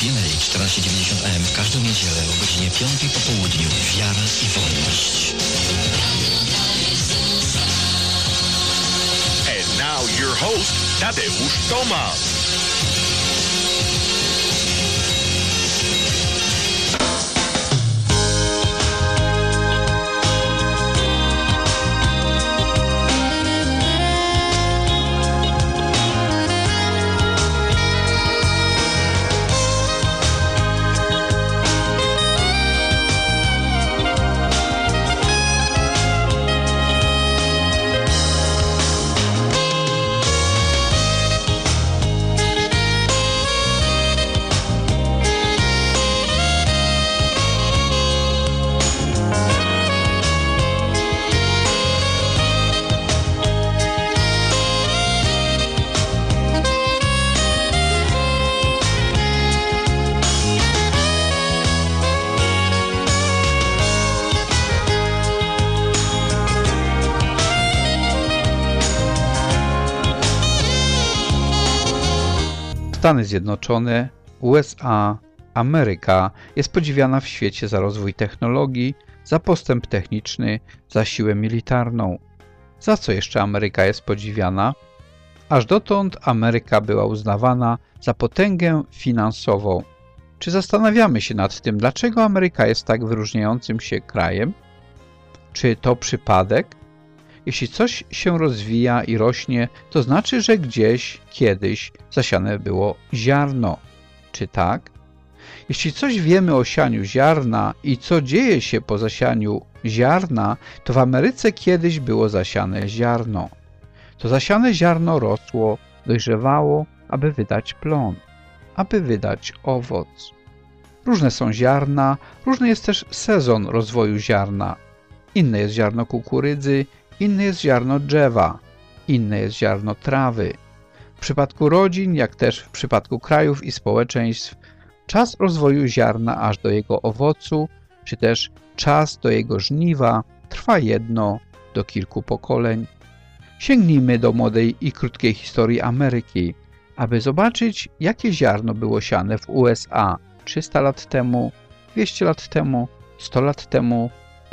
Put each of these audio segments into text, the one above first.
PMA 1490 AM w każdą niedzielę o godzinie 5 po południu. Wiara i wolność. And now your host, Tadeusz Tomasz. Stany Zjednoczone, USA, Ameryka jest podziwiana w świecie za rozwój technologii, za postęp techniczny, za siłę militarną. Za co jeszcze Ameryka jest podziwiana? Aż dotąd Ameryka była uznawana za potęgę finansową. Czy zastanawiamy się nad tym, dlaczego Ameryka jest tak wyróżniającym się krajem? Czy to przypadek? Jeśli coś się rozwija i rośnie, to znaczy, że gdzieś, kiedyś zasiane było ziarno. Czy tak? Jeśli coś wiemy o sianiu ziarna i co dzieje się po zasianiu ziarna, to w Ameryce kiedyś było zasiane ziarno. To zasiane ziarno rosło, dojrzewało, aby wydać plon, aby wydać owoc. Różne są ziarna, różny jest też sezon rozwoju ziarna. Inne jest ziarno kukurydzy, inne jest ziarno drzewa, inne jest ziarno trawy. W przypadku rodzin, jak też w przypadku krajów i społeczeństw, czas rozwoju ziarna aż do jego owocu, czy też czas do jego żniwa trwa jedno do kilku pokoleń. Sięgnijmy do młodej i krótkiej historii Ameryki, aby zobaczyć, jakie ziarno było siane w USA 300 lat temu, 200 lat temu, 100 lat temu,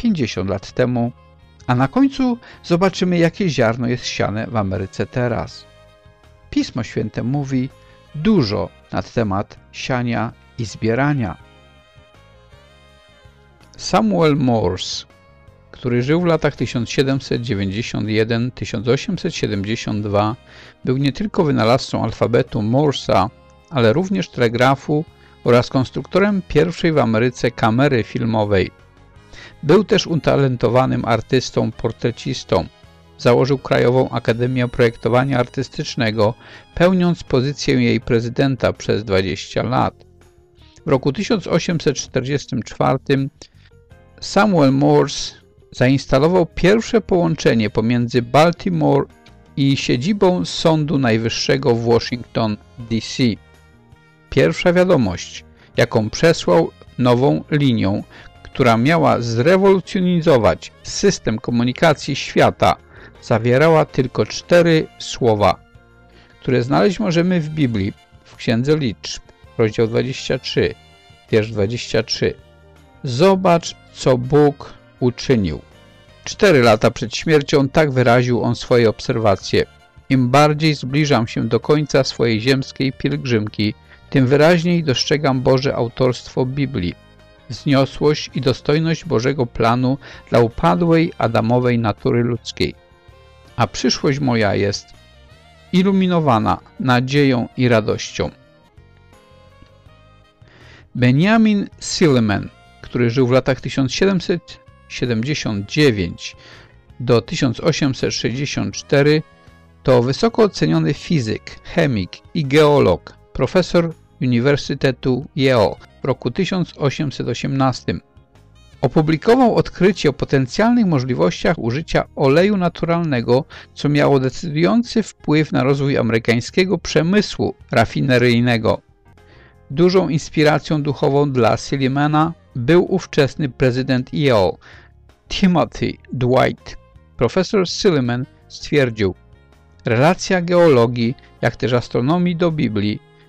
50 lat temu, a na końcu zobaczymy, jakie ziarno jest siane w Ameryce teraz. Pismo Święte mówi dużo na temat siania i zbierania. Samuel Morse, który żył w latach 1791–1872, był nie tylko wynalazcą alfabetu Morse'a, ale również telegrafu oraz konstruktorem pierwszej w Ameryce kamery filmowej. Był też utalentowanym artystą, portrecistą. Założył Krajową Akademię Projektowania Artystycznego, pełniąc pozycję jej prezydenta przez 20 lat. W roku 1844 Samuel Morse zainstalował pierwsze połączenie pomiędzy Baltimore i siedzibą Sądu Najwyższego w Washington, D.C. Pierwsza wiadomość, jaką przesłał nową linią, która miała zrewolucjonizować system komunikacji świata, zawierała tylko 4 słowa, które znaleźć możemy w Biblii, w Księdze Liczb, rozdział 23, wiersz 23. Zobacz, co Bóg uczynił. 4 lata przed śmiercią tak wyraził on swoje obserwacje. Im bardziej zbliżam się do końca swojej ziemskiej pielgrzymki, tym wyraźniej dostrzegam Boże autorstwo Biblii, wzniosłość i dostojność Bożego planu dla upadłej adamowej natury ludzkiej. A przyszłość moja jest iluminowana nadzieją i radością. Benjamin Silliman, który żył w latach 1779 do 1864, to wysoko oceniony fizyk, chemik i geolog, profesor Uniwersytetu Yale w roku 1818. Opublikował odkrycie o potencjalnych możliwościach użycia oleju naturalnego, co miało decydujący wpływ na rozwój amerykańskiego przemysłu rafineryjnego. Dużą inspiracją duchową dla Sillimana był ówczesny prezydent Yale, Timothy Dwight. Profesor Silliman stwierdził: relacja geologii, jak też astronomii do Biblii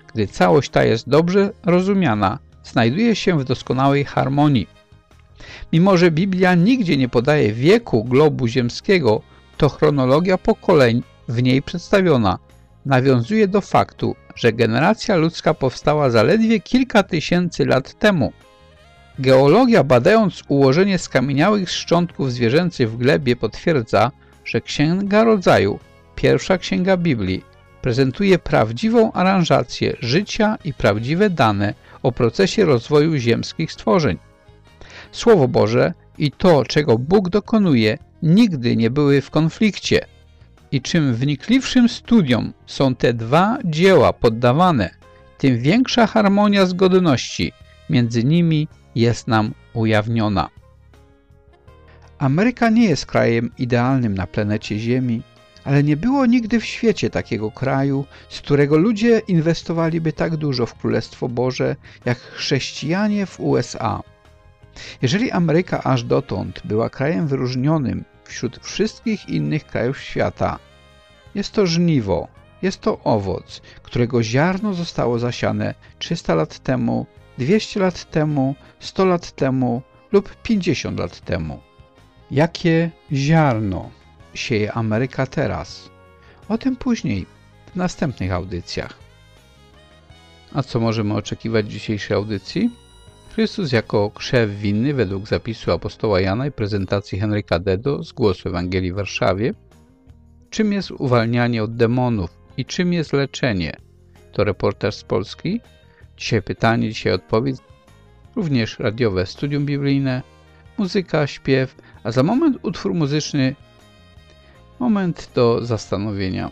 gdy całość ta jest dobrze rozumiana, znajduje się w doskonałej harmonii. Mimo że Biblia nigdzie nie podaje wieku globu ziemskiego, to chronologia pokoleń w niej przedstawiona nawiązuje do faktu, że generacja ludzka powstała zaledwie kilka tysięcy lat temu. Geologia, badając ułożenie skamieniałych szczątków zwierzęcych w glebie, potwierdza, że Księga Rodzaju, pierwsza księga Biblii, prezentuje prawdziwą aranżację życia i prawdziwe dane o procesie rozwoju ziemskich stworzeń. Słowo Boże i to, czego Bóg dokonuje, nigdy nie były w konflikcie. I czym wnikliwszym studiom są te dwa dzieła poddawane, tym większa harmonia zgodności między nimi jest nam ujawniona. Ameryka nie jest krajem idealnym na planecie Ziemi, ale nie było nigdy w świecie takiego kraju, z którego ludzie inwestowaliby tak dużo w Królestwo Boże, jak chrześcijanie w USA. Jeżeli Ameryka aż dotąd była krajem wyróżnionym wśród wszystkich innych krajów świata, jest to żniwo, jest to owoc, którego ziarno zostało zasiane 300 lat temu, 200 lat temu, 100 lat temu lub 50 lat temu. Jakie ziarno sieje Ameryka teraz? O tym później, w następnych audycjach. A co możemy oczekiwać w dzisiejszej audycji? Chrystus jako krzew winny według zapisu apostoła Jana i prezentacji Henryka Dedo z Głosu Ewangelii w Warszawie. Czym jest uwalnianie od demonów i czym jest leczenie? To reportaż z Polski. Dzisiaj pytanie, dzisiaj odpowiedź. Również radiowe studium biblijne, muzyka, śpiew, a za moment utwór muzyczny. Moment do zastanowienia.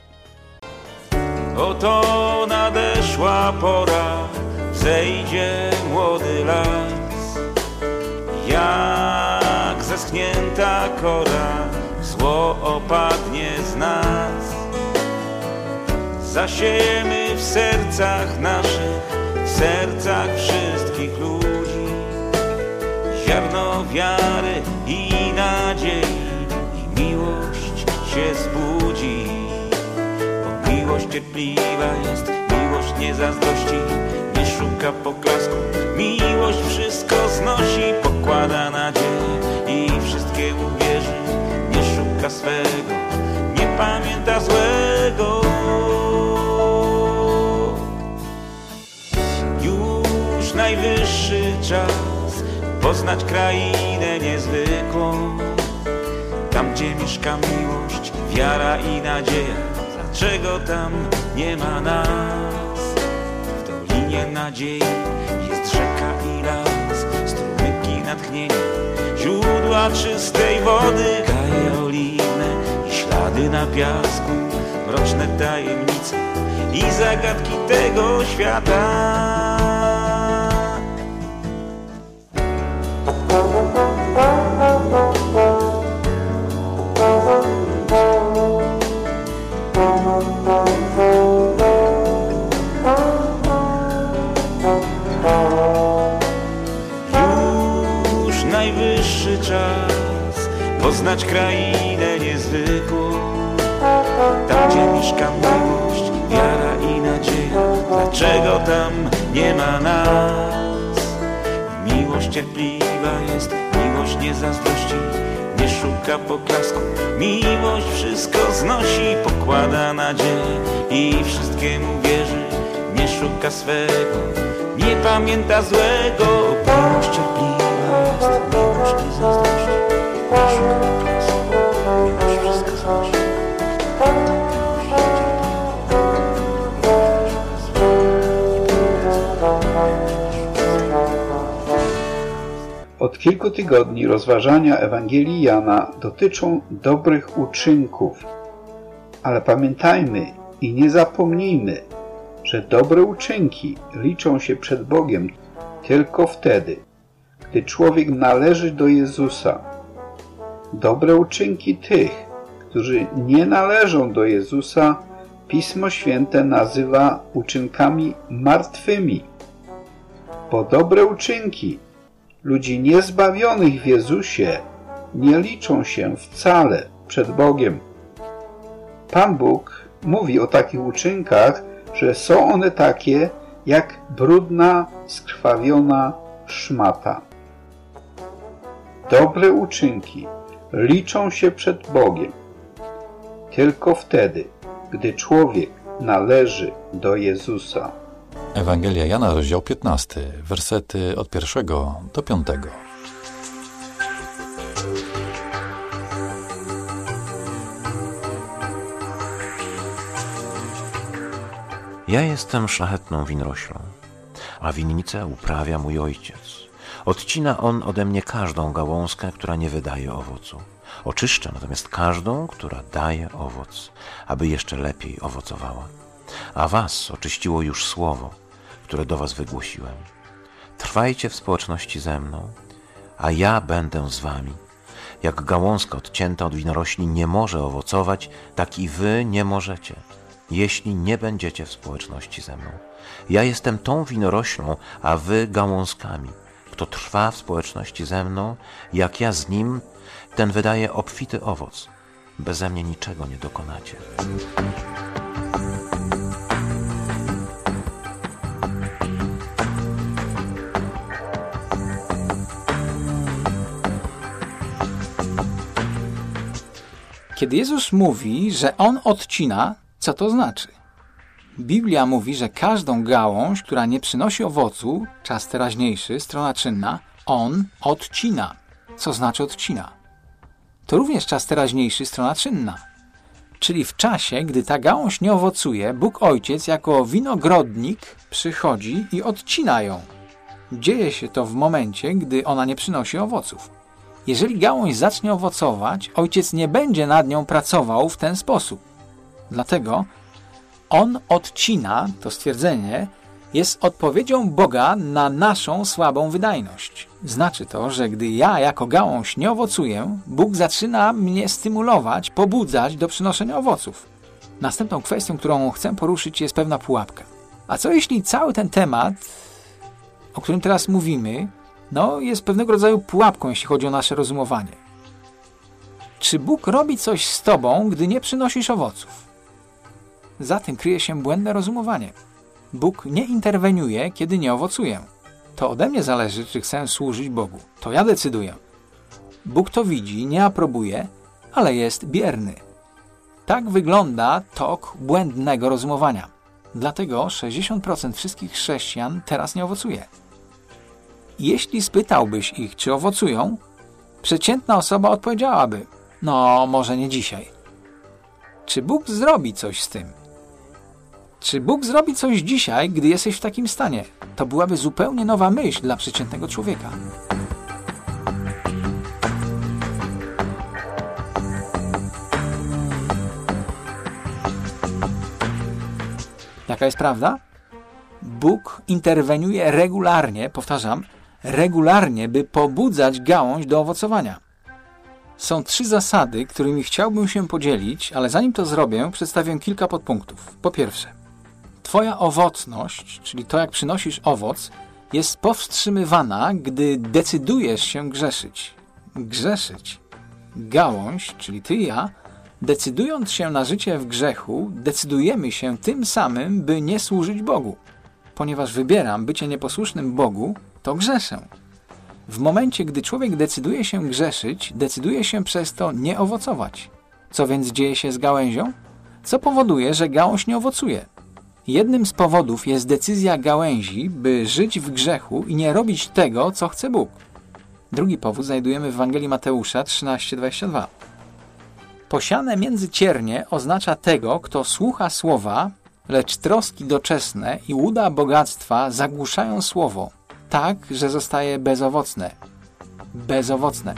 Oto nadeszła pora, wzejdzie młody las. Jak zeschnięta kora, zło opadnie z nas. Zasiejemy w sercach naszych, w sercach wszystkich ludzi ziarno wiary i nadziei, i miłość się zbudzi. Bo miłość cierpliwa jest, miłość nie zazdrości, nie szuka poklasku, miłość wszystko znosi, pokłada nadzieję i wszystkiemu wierzy, nie szuka swego, nie pamięta złego. Już najwyższy czas poznać krainę niezwykłą, tam gdzie mieszka miłość, wiara i nadzieja. Dlaczego tam nie ma nas? W dolinie nadziei jest rzeka i las, strumyki natchnienia, źródła czystej wody, gaje oliwne i ślady na piasku, mroczne tajemnice i zagadki tego świata. Już najwyższy czas poznać krainę niezwykłą, tam gdzie mieszka miłość, wiara i nadzieja. Dlaczego tam nie ma nas? Miłość cierpliwa jest, miłość nie zazdrości, nie szuka poklasku, miłość wszystko znosi, pokłada nadzieję i wszystkiemu wierzy, nie szuka swego, nie pamięta złego. Miłość cierpliwa jest, miłość nie zazdrości, nie szuka poklasku, miłość wszystko znosi. Od kilku tygodni rozważania Ewangelii Jana dotyczą dobrych uczynków, ale pamiętajmy i nie zapomnijmy, że dobre uczynki liczą się przed Bogiem tylko wtedy, gdy człowiek należy do Jezusa. Dobre uczynki tych, którzy nie należą do Jezusa, Pismo Święte nazywa uczynkami martwymi. Bo dobre uczynki ludzi niezbawionych w Jezusie nie liczą się wcale przed Bogiem. Pan Bóg mówi o takich uczynkach, że są one takie, jak brudna, skrwawiona szmata. Dobre uczynki liczą się przed Bogiem tylko wtedy, gdy człowiek należy do Jezusa. Ewangelia Jana, rozdział 15, wersety od 1 do 5. Ja jestem szlachetną winoroślą, a winnicę uprawia mój ojciec. Odcina on ode mnie każdą gałązkę, która nie wydaje owocu. Oczyszcza natomiast każdą, która daje owoc, aby jeszcze lepiej owocowała. A was oczyściło już słowo, które do was wygłosiłem. Trwajcie w społeczności ze mną, a ja będę z wami. Jak gałązka odcięta od winorośli nie może owocować, tak i wy nie możecie, jeśli nie będziecie w społeczności ze mną. Ja jestem tą winoroślą, a wy gałązkami. Kto trwa w społeczności ze mną, jak ja z nim, ten wydaje obfity owoc. Beze mnie niczego nie dokonacie. Kiedy Jezus mówi, że On odcina, co to znaczy? Biblia mówi, że każdą gałąź, która nie przynosi owocu, czas teraźniejszy, strona czynna, On odcina. Co znaczy odcina? To również czas teraźniejszy, strona czynna. Czyli w czasie, gdy ta gałąź nie owocuje, Bóg Ojciec jako winogrodnik przychodzi i odcina ją. Dzieje się to w momencie, gdy ona nie przynosi owoców. Jeżeli gałąź zacznie owocować, Ojciec nie będzie nad nią pracował w ten sposób. Dlatego On odcina, to stwierdzenie, jest odpowiedzią Boga na naszą słabą wydajność. Znaczy to, że gdy ja jako gałąź nie owocuję, Bóg zaczyna mnie stymulować, pobudzać do przynoszenia owoców. Następną kwestią, którą chcę poruszyć, jest pewna pułapka. A co jeśli cały ten temat, o którym teraz mówimy, jest pewnego rodzaju pułapką, jeśli chodzi o nasze rozumowanie? Czy Bóg robi coś z tobą, gdy nie przynosisz owoców? Za tym kryje się błędne rozumowanie. Bóg nie interweniuje, kiedy nie owocuję. To ode mnie zależy, czy chcę służyć Bogu. To ja decyduję. Bóg to widzi, nie aprobuje, ale jest bierny. Tak wygląda tok błędnego rozumowania. Dlatego 60% wszystkich chrześcijan teraz nie owocuje. Jeśli spytałbyś ich, czy owocują, przeciętna osoba odpowiedziałaby: może nie dzisiaj. Czy Bóg zrobi coś z tym? Czy Bóg zrobi coś dzisiaj, gdy jesteś w takim stanie? To byłaby zupełnie nowa myśl dla przeciętnego człowieka. Jaka jest prawda? Bóg interweniuje regularnie, powtarzam, regularnie, by pobudzać gałąź do owocowania. Są 3 zasady, którymi chciałbym się podzielić, ale zanim to zrobię, przedstawię kilka podpunktów. Po pierwsze, twoja owocność, czyli to, jak przynosisz owoc, jest powstrzymywana, gdy decydujesz się grzeszyć. Grzeszyć. Gałąź, czyli ty i ja, decydując się na życie w grzechu, decydujemy się tym samym, by nie służyć Bogu. Ponieważ wybieram bycie nieposłusznym Bogu, to grzeszę. W momencie, gdy człowiek decyduje się grzeszyć, decyduje się przez to nie owocować. Co więc dzieje się z gałęzią? Co powoduje, że gałąź nie owocuje? Jednym z powodów jest decyzja gałęzi, by żyć w grzechu i nie robić tego, co chce Bóg. Drugi powód znajdujemy w Ewangelii Mateusza 13:22. Posiane między ciernie oznacza tego, kto słucha słowa, lecz troski doczesne i łuda bogactwa zagłuszają słowo, tak, że zostaje bezowocne. Bezowocne.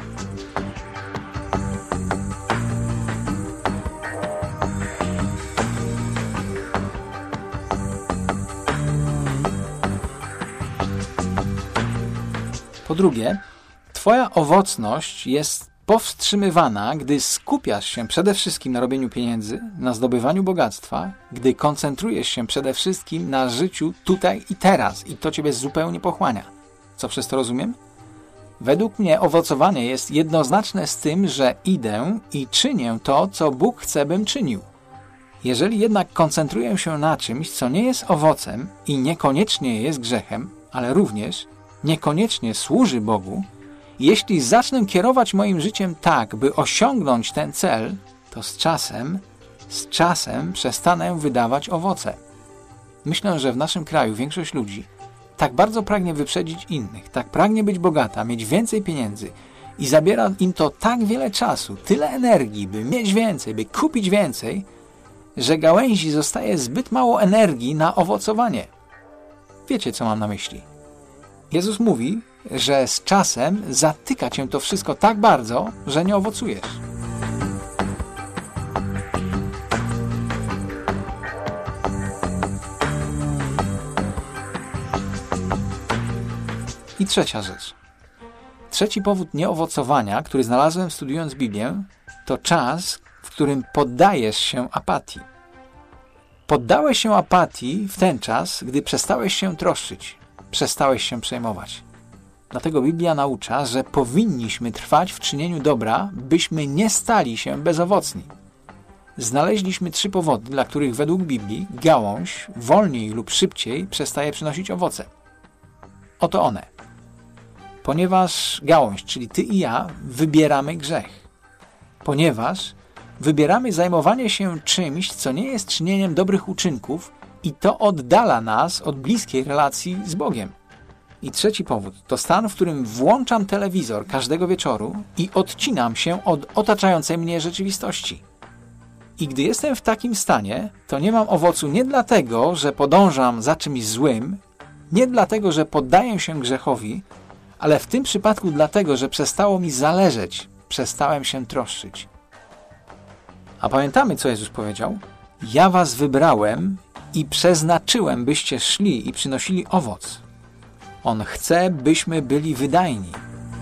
Po drugie, twoja owocność jest powstrzymywana, gdy skupiasz się przede wszystkim na robieniu pieniędzy, na zdobywaniu bogactwa, gdy koncentrujesz się przede wszystkim na życiu tutaj i teraz i to ciebie zupełnie pochłania. Co przez to rozumiem? Według mnie owocowanie jest jednoznaczne z tym, że idę i czynię to, co Bóg chce, bym czynił. Jeżeli jednak koncentruję się na czymś, co nie jest owocem i niekoniecznie jest grzechem, ale również niekoniecznie służy Bogu, jeśli zacznę kierować moim życiem tak, by osiągnąć ten cel, to z czasem przestanę wydawać owoce. Myślę, że w naszym kraju większość ludzi tak bardzo pragnie wyprzedzić innych, tak pragnie być bogata, mieć więcej pieniędzy i zabiera im to tak wiele czasu, tyle energii, by mieć więcej, by kupić więcej, że gałęzi zostaje zbyt mało energii na owocowanie. Wiecie, co mam na myśli? Jezus mówi, że z czasem zatyka cię to wszystko tak bardzo, że nie owocujesz. I trzecia rzecz. Trzeci powód nieowocowania, który znalazłem studiując Biblię, to czas, w którym poddajesz się apatii. Poddałeś się apatii w ten czas, gdy przestałeś się troszczyć, przestałeś się przejmować. Dlatego Biblia naucza, że powinniśmy trwać w czynieniu dobra, byśmy nie stali się bezowocni. Znaleźliśmy 3 powody, dla których według Biblii gałąź wolniej lub szybciej przestaje przynosić owoce. Oto one. Ponieważ gałąź, czyli ty i ja, wybieramy grzech. Ponieważ wybieramy zajmowanie się czymś, co nie jest czynieniem dobrych uczynków i to oddala nas od bliskiej relacji z Bogiem. I trzeci powód to stan, w którym włączam telewizor każdego wieczoru i odcinam się od otaczającej mnie rzeczywistości. I gdy jestem w takim stanie, to nie mam owocu nie dlatego, że podążam za czymś złym, nie dlatego, że poddaję się grzechowi, ale w tym przypadku dlatego, że przestało mi zależeć, przestałem się troszczyć. A pamiętamy, co Jezus powiedział? Ja was wybrałem i przeznaczyłem, byście szli i przynosili owoc. On chce, byśmy byli wydajni.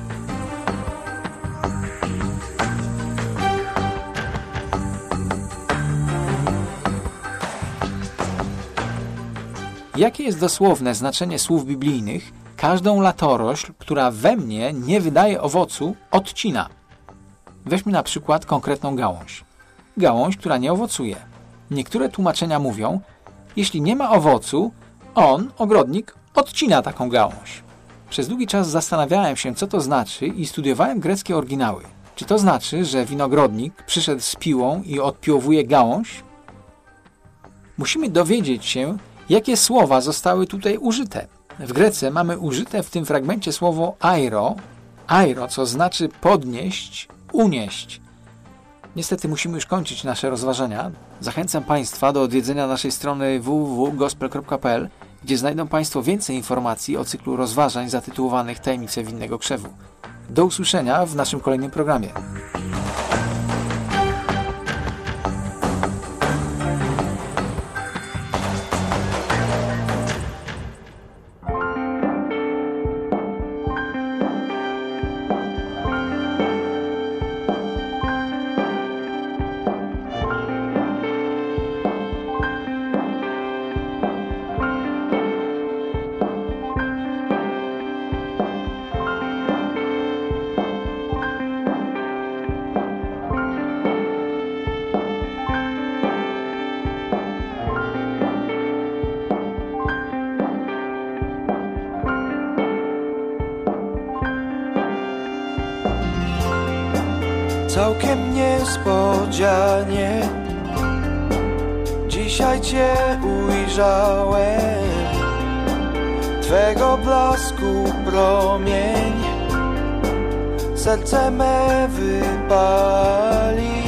Jakie jest dosłowne znaczenie słów biblijnych? Każdą latorośl, która we mnie nie wydaje owocu, odcina. Weźmy na przykład konkretną gałąź. Gałąź, która nie owocuje. Niektóre tłumaczenia mówią, jeśli nie ma owocu, ogrodnik, odcina taką gałąź. Przez długi czas zastanawiałem się, co to znaczy i studiowałem greckie oryginały. Czy to znaczy, że winogrodnik przyszedł z piłą i odpiłowuje gałąź? Musimy dowiedzieć się, jakie słowa zostały tutaj użyte. W Grece mamy użyte w tym fragmencie słowo airo, co znaczy podnieść, unieść. Niestety musimy już kończyć nasze rozważania. Zachęcam Państwa do odwiedzenia naszej strony www.gospel.pl, gdzie znajdą Państwo więcej informacji o cyklu rozważań zatytułowanych Tajemnice winnego krzewu. Do usłyszenia w naszym kolejnym programie. Całkiem niespodzianie dzisiaj Cię ujrzałem, Twego blasku promień serce me wypali.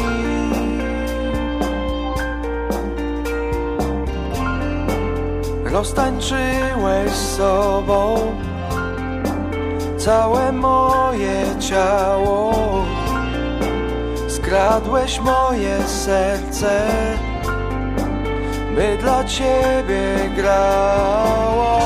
Roztańczyłeś sobą całe moje ciało, skradłeś moje serce, by dla Ciebie grało.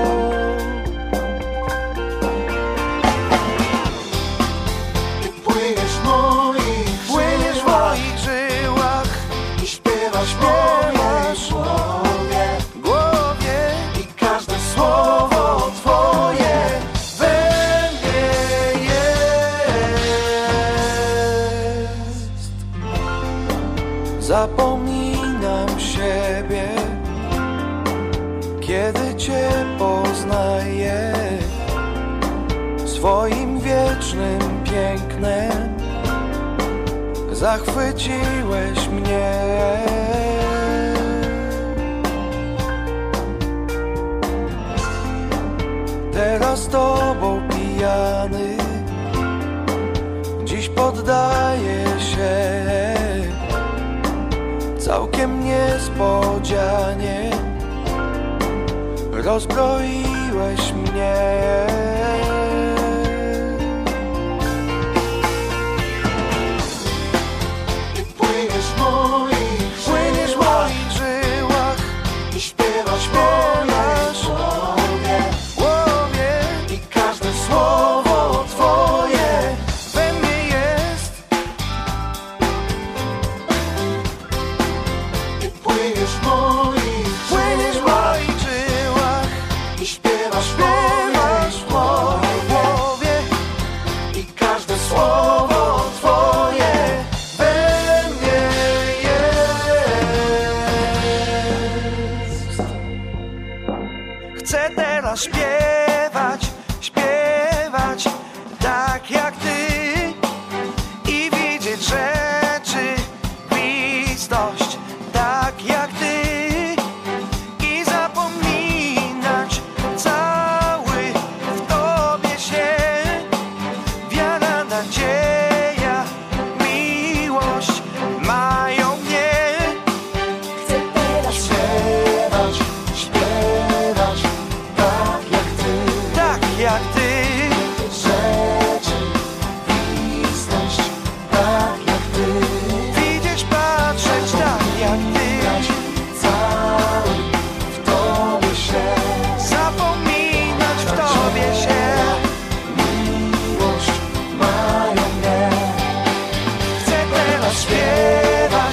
Ty płyniesz w moich żyłach i śpiewasz w mojej głowie i każde słowo Twoje we mnie jest. Zapominaj swoim wiecznym pięknem zachwyciłeś mnie. Teraz Tobą pijany dziś poddaję się całkiem niespodzianie. Rozbroiłeś mnie. I płyniesz w moich żyłach i śpiewasz w głowie i każde słowo Twoje we mnie jest. I płyniesz w moich żyłach i śpiewasz w głowie i każde słowo Twoje we mnie jest. Chcę teraz śpiewać tak jak Ty i widzieć rzeczywistość tak jak Ty i zapominać cały w Tobie się. Wiara, nadzieja, miłość mają mnie. Chcę teraz śpiewać tak jak Ty rzeczywistość tak jak Ty widzieć, patrzeć tak jak Ty cały w Tobie się zapominać w Tobie się. Miłość mają mnie. Chcę teraz śpiewać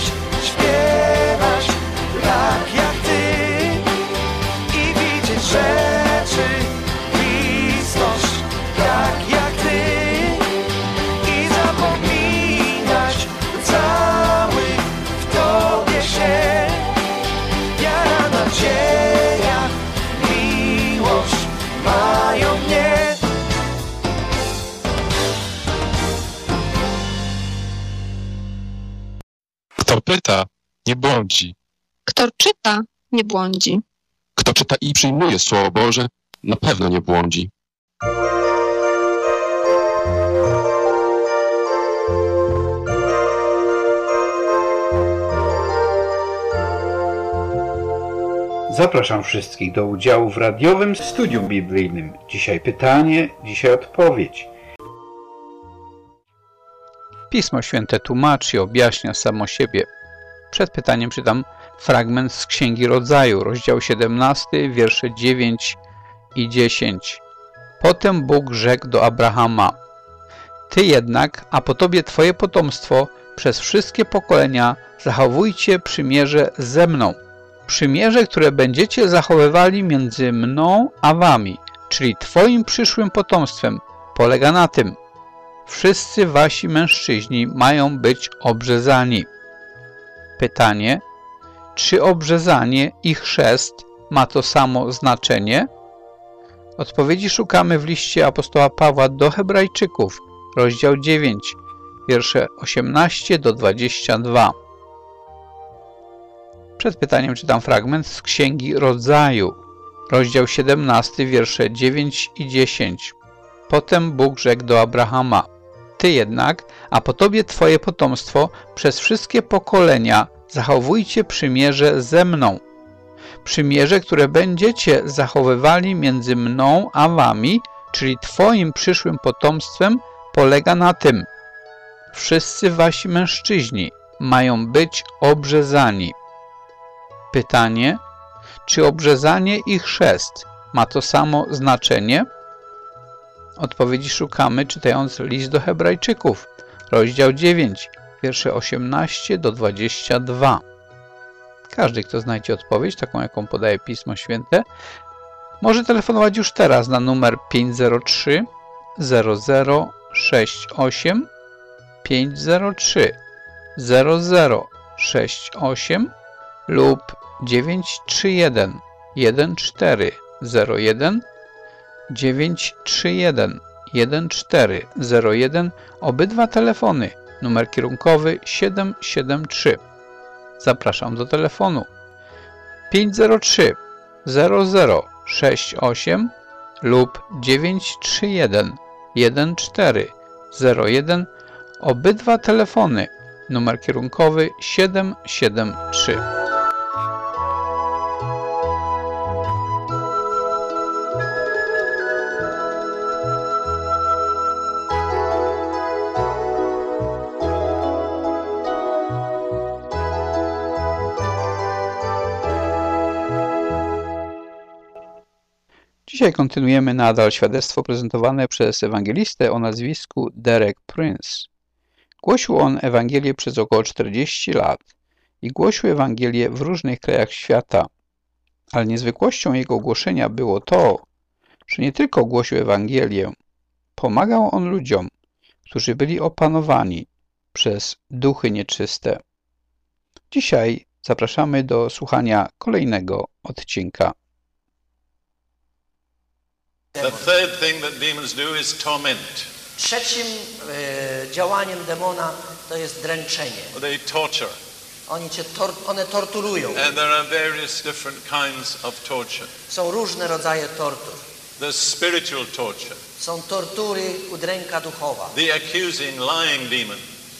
tak jak Ty i widzieć rzeczywistość tak jak Ty i zapominać cały w Tobie się. Wiara, nadzieja, miłość mają mnie. Kto pyta, nie błądzi. Kto czyta, nie błądzi. Kto czyta i przyjmuje Słowo Boże, na pewno nie błądzi. Zapraszam wszystkich do udziału w radiowym studium biblijnym. Dzisiaj pytanie, dzisiaj odpowiedź. Pismo Święte tłumaczy i objaśnia samo siebie. Przed pytaniem czytam fragment z Księgi Rodzaju, rozdział 17, wiersze 9 i 10. Potem Bóg rzekł do Abrahama: Ty jednak, a po Tobie Twoje potomstwo, przez wszystkie pokolenia zachowujcie przymierze ze mną. Przymierze, które będziecie zachowywali między mną a wami, czyli Twoim przyszłym potomstwem, polega na tym: wszyscy wasi mężczyźni mają być obrzezani. Pytanie: czy obrzezanie i chrzest ma to samo znaczenie? Odpowiedzi szukamy w liście apostoła Pawła do Hebrajczyków, rozdział 9, wiersze 18 do 22. Przed pytaniem czytam fragment z Księgi Rodzaju, rozdział 17, wiersze 9 i 10. Potem Bóg rzekł do Abrahama: Ty jednak, a po Tobie Twoje potomstwo, przez wszystkie pokolenia zachowujcie przymierze ze mną. Przymierze, które będziecie zachowywali między mną a wami, czyli Twoim przyszłym potomstwem, polega na tym: wszyscy wasi mężczyźni mają być obrzezani. Pytanie: czy obrzezanie i chrzest ma to samo znaczenie? Odpowiedzi szukamy czytając list do Hebrajczyków, rozdział 9, wiersze 18 do 22. Każdy, kto znajdzie odpowiedź, taką jaką podaje Pismo Święte, może telefonować już teraz na numer 503 0068 503 0068 lub 931 1401 931 1401, obydwa telefony, numer kierunkowy 773. Zapraszam do telefonu 503 0068 lub 931 1401, obydwa telefony, numer kierunkowy 773. Dzisiaj kontynuujemy nadal świadectwo prezentowane przez ewangelistę o nazwisku Derek Prince. Głosił on Ewangelię przez około 40 lat i głosił Ewangelię w różnych krajach świata. Ale niezwykłością jego głoszenia było to, że nie tylko głosił Ewangelię, pomagał on ludziom, którzy byli opanowani przez duchy nieczyste. Dzisiaj zapraszamy do słuchania kolejnego odcinka. The third thing that demons do is torment. Trzecim działaniem demona to jest dręczenie. They torture. One torturują. And there are various different kinds of torture. Są różne rodzaje tortur. The spiritual torture. Są tortury udręka duchowa. The accusing, lying demon.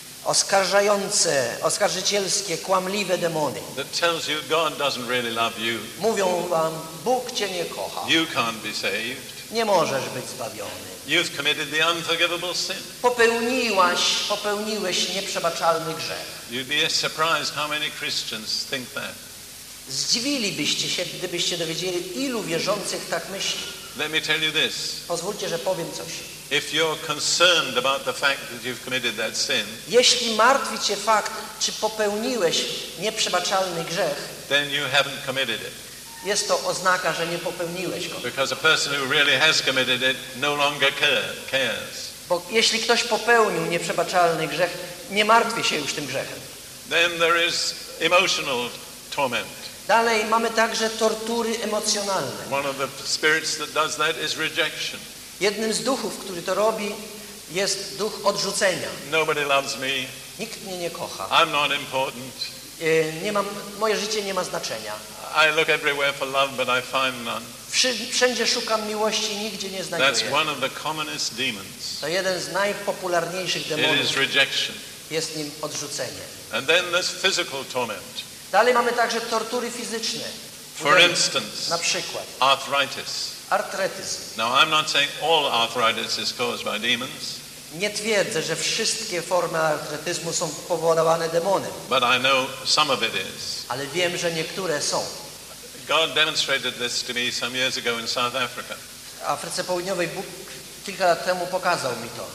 Oskarżycielskie, kłamliwe demony. That tells you God doesn't really love you. Mówią wam, Bóg cię nie kocha. You can't be saved. Nie możesz być zbawiony. You've committed the unforgivable sin. Popełniłeś nieprzebaczalny grzech. You'd be surprised how many Christians think that. Zdziwilibyście się, gdybyście dowiedzieli, ilu wierzących tak myśli. Let me tell you this. Pozwólcie, że powiem coś. If you're concerned about the fact that you've committed that sin, jeśli martwi cię fakt, czy popełniłeś nieprzebaczalny grzech, then you haven't committed it. Jest to oznaka, że nie popełniłeś go. Because a person who really has committed it no longer cares. Bo jeśli ktoś popełnił nieprzebaczalny grzech, nie martwi się już tym grzechem. Then there is emotional torment. Dalej mamy także tortury emocjonalne. One of the spirits that does that is rejection. Jednym z duchów, który to robi, jest duch odrzucenia. Nobody loves me. Nikt mnie nie kocha. I'm not important. Moje życie nie ma znaczenia. I look everywhere for love, but I find none. Wszędzie szukam miłości i nigdzie nie znajduję. That's one of the commonest demons. To jeden z najpopularniejszych demonów. It is rejection. Jest nim odrzucenie. And then there's physical torment. Dalej mamy także tortury fizyczne. For instance, na przykład arthritis. Artretyzm. Now I'm not saying all arthritis is caused by demons. Nie twierdzę, że wszystkie formy artretyzmu są powodowane demonem. But I know some of it is. Ale wiem, że niektóre są. God demonstrated this to me some years ago in South Africa. W Afryce Południowej Bóg kilka lat temu pokazał mi to.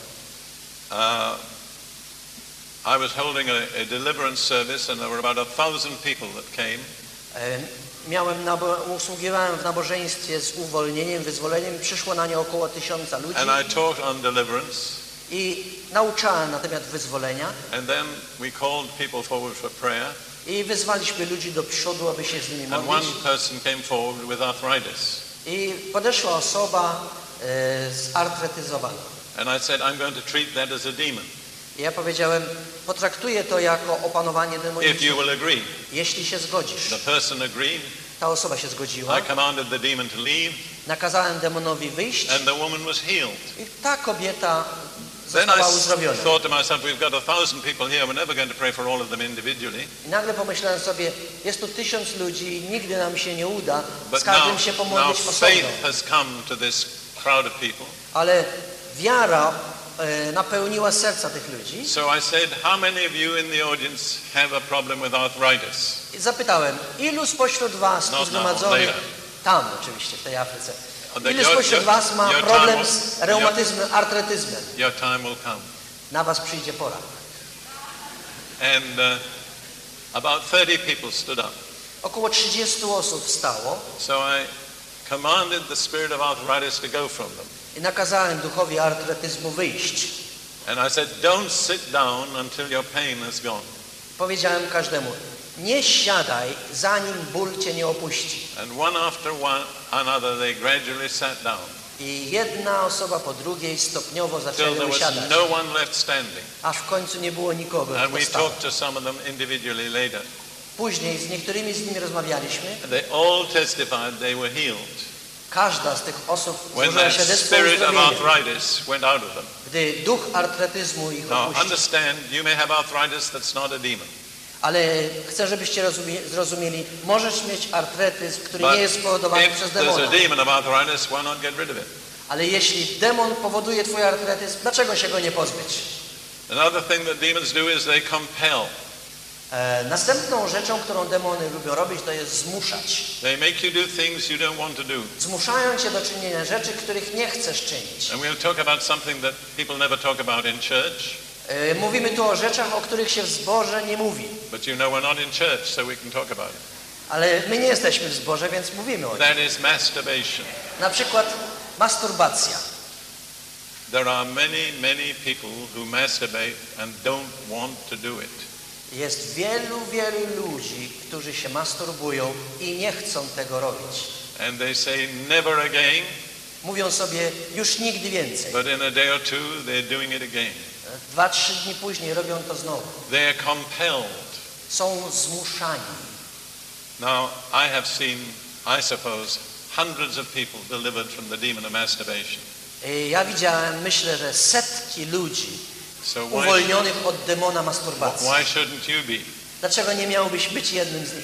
I was holding a deliverance service and there were about 1,000 people that came. Usługiwałem w nabożeństwie z uwolnieniem, wyzwoleniem. Przyszło na nie około 1000 ludzi. And I taught on deliverance. I nauczałem na temat wyzwolenia. And then we called people forward for prayer. I wyzwaliśmy ludzi do przodu, aby się z nimi modlić. And one person came forward with arthritis. I podeszła osoba zartretyzowana. And I said, I'm going to treat that as a demon. I ja powiedziałem, potraktuję to jako opanowanie demoniczne. If you will agree. Jeśli się zgodzisz. The person agreed. Ta osoba się zgodziła. I commanded the demon to leave. Nakazałem demonowi wyjść. And the woman was healed. I ta kobieta Then została I uzdrowiona. thought to myself, we've got 1,000 people here. We're never going to pray for all of them individually. I nagle pomyślałem sobie, jest tu 1000 ludzi i nigdy nam się nie uda z But każdym się pomodlić osobno. faith has come to this crowd of people. Ale wiara napełniła serca tych ludzi. So I said, how many of you in the audience have a problem with arthritis? I zapytałem, ilu spośród was tu zgromadzonych, tam oczywiście, w tej Afryce, ilu spośród was ma problem z reumatyzmem, artretyzmem? Your time will come. Na was przyjdzie pora. And about 30 people stood up. Około 30 osób wstało. So I commanded the spirit of arthritis to go from them. I nakazałem duchowi artretyzmu wyjść. And I said, don't sit down until your pain has gone. Powiedziałem każdemu, nie siadaj, zanim ból cię nie opuści. And one after one another they gradually sat down. I jedna osoba po drugiej stopniowo zaczęły wysiadać. No one left standing. Aż w końcu nie było nikogo. And we talked to some of them individually later. Później z niektórymi z nimi rozmawialiśmy. And they all testified they were healed. Każda z tych osób When złożyła the świadectwo spirit of uzdrowienia. arthritis went out of them. Gdy duch artretyzmu ich Now opuścił. understand, you may have arthritis that's not a demon. Ale chcę, żebyście zrozumieli, możesz mieć artretyzm, który nie jest spowodowany przez demona. Ale jeśli demon powoduje twój artretyzm, dlaczego się go nie pozbyć? Another thing that demons do is they compel. Następną rzeczą, którą demony lubią robić, to jest zmuszać. They make you do things you don't want to do. Zmuszają cię do czynienia rzeczy, których nie chcesz czynić. And we'll talk about something that people never talk about in church. Mówimy tu o rzeczach, o których się w zborze nie mówi. But you know we're not in church, so we can talk about it. Ale my nie jesteśmy w zborze, więc mówimy o tym. That is masturbation. Na przykład masturbacja. There are many, many people who masturbate and don't want to do it. Jest wielu ludzi, którzy się masturbują i nie chcą tego robić. And they say never again. Mówią sobie już nigdy więcej. But in a day or two they're doing it again. 2-3 dni później robią to znowu. They are compelled. Są zmuszani. Now I have seen, I suppose, hundreds of people delivered from the demon of masturbation. Ja widziałem, myślę, że setki ludzi uwolnionych od demona masturbacji. Why shouldn't you be? Dlaczego nie miałbyś być jednym z nich?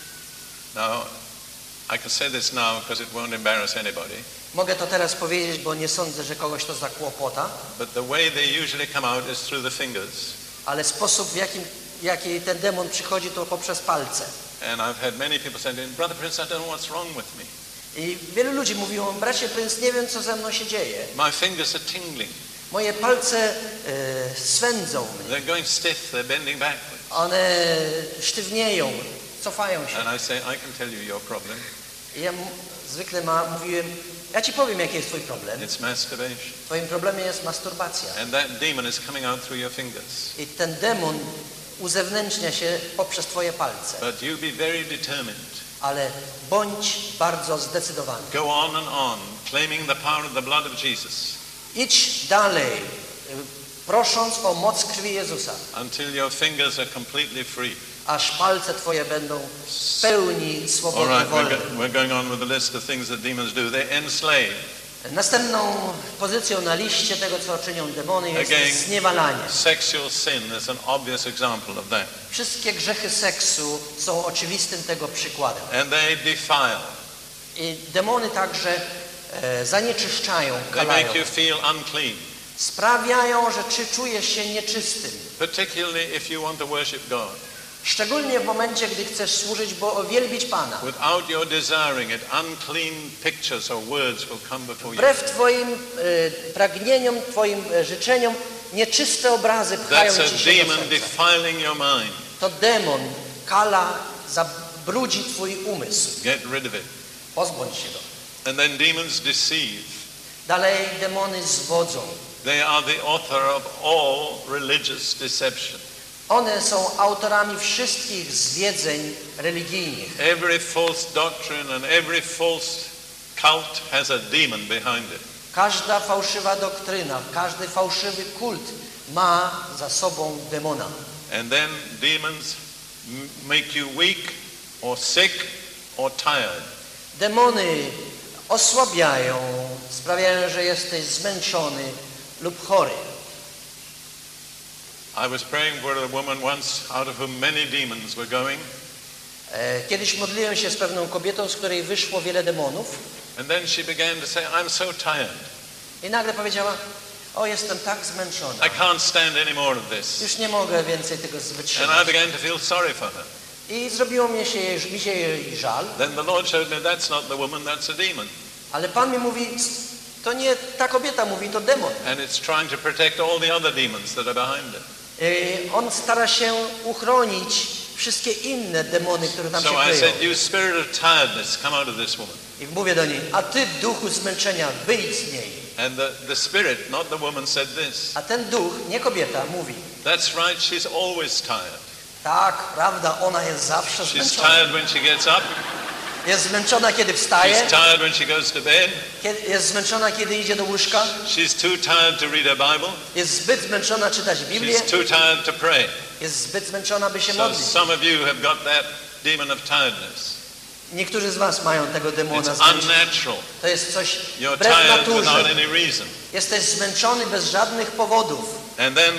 Now, I can say this now because it won't embarrass anybody. Mogę to teraz powiedzieć, bo nie sądzę, że kogoś to zakłopota. But the way they usually come out is through the fingers. Ale sposób, w jaki ten demon przychodzi, to poprzez palce. And I've had many people say, Brother Prince, I don't know what's wrong with me. I wielu ludzi mówiło, bracie Prince, nie wiem, co ze mną się dzieje. My fingers are tingling. Moje palce swędzą mnie. They're going stiff, they're bending backwards. One sztywnieją, cofają się. And I say, I can tell you your problem. I ja zwykle mówiłem, ja ci powiem, jaki jest twój problem. It's masturbation. Twoim problemem jest masturbacja. And that demon is coming out through your fingers. I ten demon uzewnętrznia się poprzez twoje palce. But you be very determined. Ale bądź bardzo zdecydowany. Go on and on, claiming the power of the blood of Jesus. Idź dalej, prosząc o moc krwi Jezusa. Until your fingers are completely free. Aż palce twoje będą w pełni swobodne, wolne. We're going on with the list of things that demons do. They enslave. Następną pozycją na liście tego, co czynią demony, jest zniewalanie. Sexual sin is an obvious example of that. Wszystkie grzechy seksu są oczywistym tego przykładem. And they defile. I demony także zanieczyszczają, kalają. They make you feel unclean. Sprawiają, że czujesz się nieczystym. Particularly if you want to worship God. Szczególnie w momencie, gdy chcesz służyć, bo wielbić Pana. Without your desiring it, unclean pictures or words will come before you. Wbrew twoim pragnieniom, twoim życzeniom, nieczyste obrazy pchają ci się do serca. Defiling your mind. To demon kala, zabrudzi twój umysł. Get rid of it. Pozbądź się go. And then demons deceive. Dalej demony zwodzą. They are the author of all religious deception. One są autorami wszystkich zwiedzeń religijnych. Every false doctrine and every false cult has a demon behind it. Każda fałszywa doktryna, każdy fałszywy kult ma za sobą demona. And then demons make you weak or sick or tired. Demony osłabiają, sprawiają, że jesteś zmęczony lub chory. I was praying for a woman once out of whom many demons were going. Kiedyś modliłem się z pewną kobietą, z której wyszło wiele demonów. And then she began to say, I'm so tired. I nagle powiedziała, o, jestem tak zmęczona. I can't stand any more of this. Już nie mogę więcej tego wytrzymać. And I began to feel sorry for her. I zrobiło mi się jej żal. Then the Lord showed me that's not the woman, that's a demon. Ale Pan mi mówi, to nie ta kobieta mówi, to demon. And it's trying to protect all the other demons that are behind it. On stara się uchronić wszystkie inne demony, które tam się kryją. So I said, you spirit of tiredness, come out of this woman. I mówię do niej, a ty duchu zmęczenia, wyjdź z niej. And the spirit, not the woman, said this. A ten duch, nie kobieta, mówi. That's right, she's always tired. Tak, prawda, ona jest zawsze zmęczona. She's tired when she gets up. Jest zmęczona, kiedy wstaje. She's tired when she goes to bed. Jest zmęczona, kiedy idzie do łóżka. She's too tired to read her Bible. Jest zbyt zmęczona czytać Biblię. She's too tired to pray. Jest zbyt zmęczona, by się So modlić. some of you have got that demon of tiredness. Niektórzy z was mają tego demona It's zmęczenia. unnatural. To jest coś You're wbrew tired naturze. without any reason. Jesteś zmęczony bez żadnych powodów. And then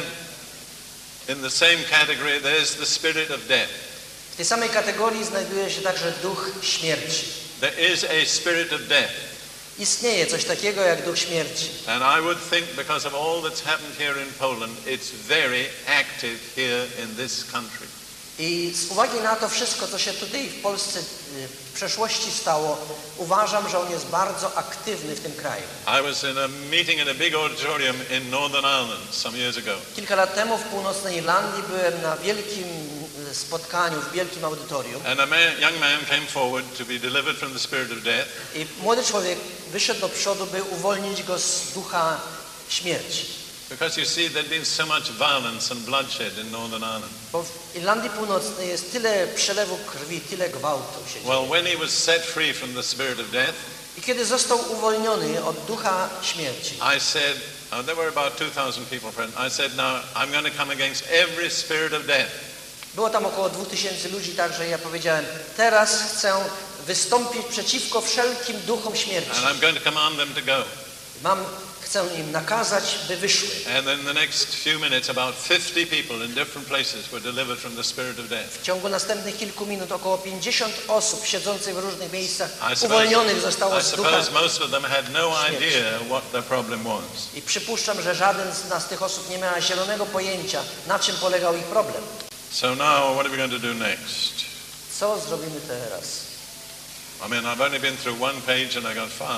in the same category there's the spirit of death. W tej samej kategorii znajduje się także duch śmierci. There is a spirit of death. Istnieje coś takiego jak duch śmierci. And I would think because of all that's happened here in Poland, it's very active here in this country. I z uwagi na to wszystko, co się tutaj w Polsce w przeszłości stało, uważam, że on jest bardzo aktywny w tym kraju. I was in a meeting in a big auditorium in Northern Ireland some years ago. Kilka lat temu w północnej Irlandii byłem na wielkim spotkaniu, w wielkim audytorium. And young man came forward to be delivered from the spirit of death. I młody człowiek wyszedł do przodu, by uwolnić go z ducha śmierci. Because you see there'd been so much violence and bloodshed in Northern Ireland. Bo w Irlandii Północnej jest tyle przelewu krwi, tyle gwałtu się dzieje. Well, when he was set free from the spirit of death, I kiedy został uwolniony od ducha śmierci, I said, there were about 2,000 people present. I said, now I'm going to come against every spirit of death. było tam około 2000 ludzi, także ja powiedziałem, teraz chcę wystąpić przeciwko wszelkim duchom śmierci. And I'm going to command them to go. Chcę im nakazać, by wyszły. And in the next few minutes, about 50 people in different places were delivered from the spirit of death. W ciągu następnych kilku minut około 50 osób siedzących w różnych miejscach uwolnionych zostało z ducha śmierci. Most of them had no idea what their problem was. I przypuszczam, że żaden z nas tych osób nie miał zielonego pojęcia, na czym polegał ich problem. So now, what are we going to do next? Co zrobimy teraz? I mean, I've only been through one page and I got 5.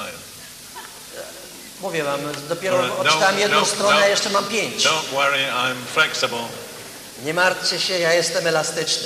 Mówię wam, dopiero odczytałem jedną stronę, a jeszcze mam 5. Don't worry, I'm flexible. Nie martwcie się, ja jestem elastyczny.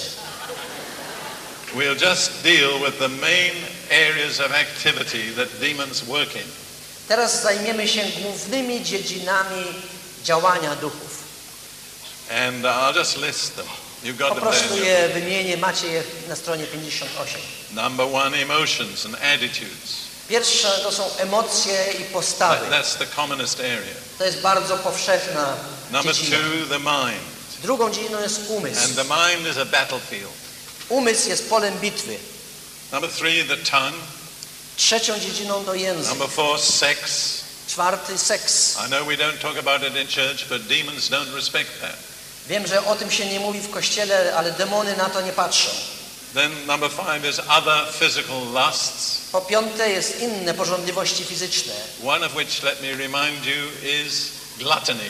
We'll just deal with the main areas of activity that demons work in. Teraz zajmiemy się głównymi dziedzinami działania duchów. And I'll just list them. You've got Po them prostu there. je wymienię, macie je na stronie 58. Number 1, emotions and attitudes. Pierwsze to są emocje i postawy. That's the commonest area. To jest bardzo powszechna Number dziedzina. 2, the mind. Drugą dziedziną jest umysł. And the mind is a battlefield. Umysł jest polem bitwy. Number 3, the tongue. Trzecią dziedziną to język. Number 4, sex. Czwarty, seks. I know we don't talk about it in church, but demons don't respect that. Wiem, że o tym się nie mówi w kościele, ale demony na to nie patrzą. Then number 5 is other physical lusts. Po piąte jest inne pożądliwości fizyczne. One of which, let me remind you, is gluttony.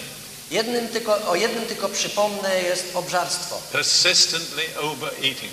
O jednym tylko przypomnę, jest obżarstwo. Persistently overeating.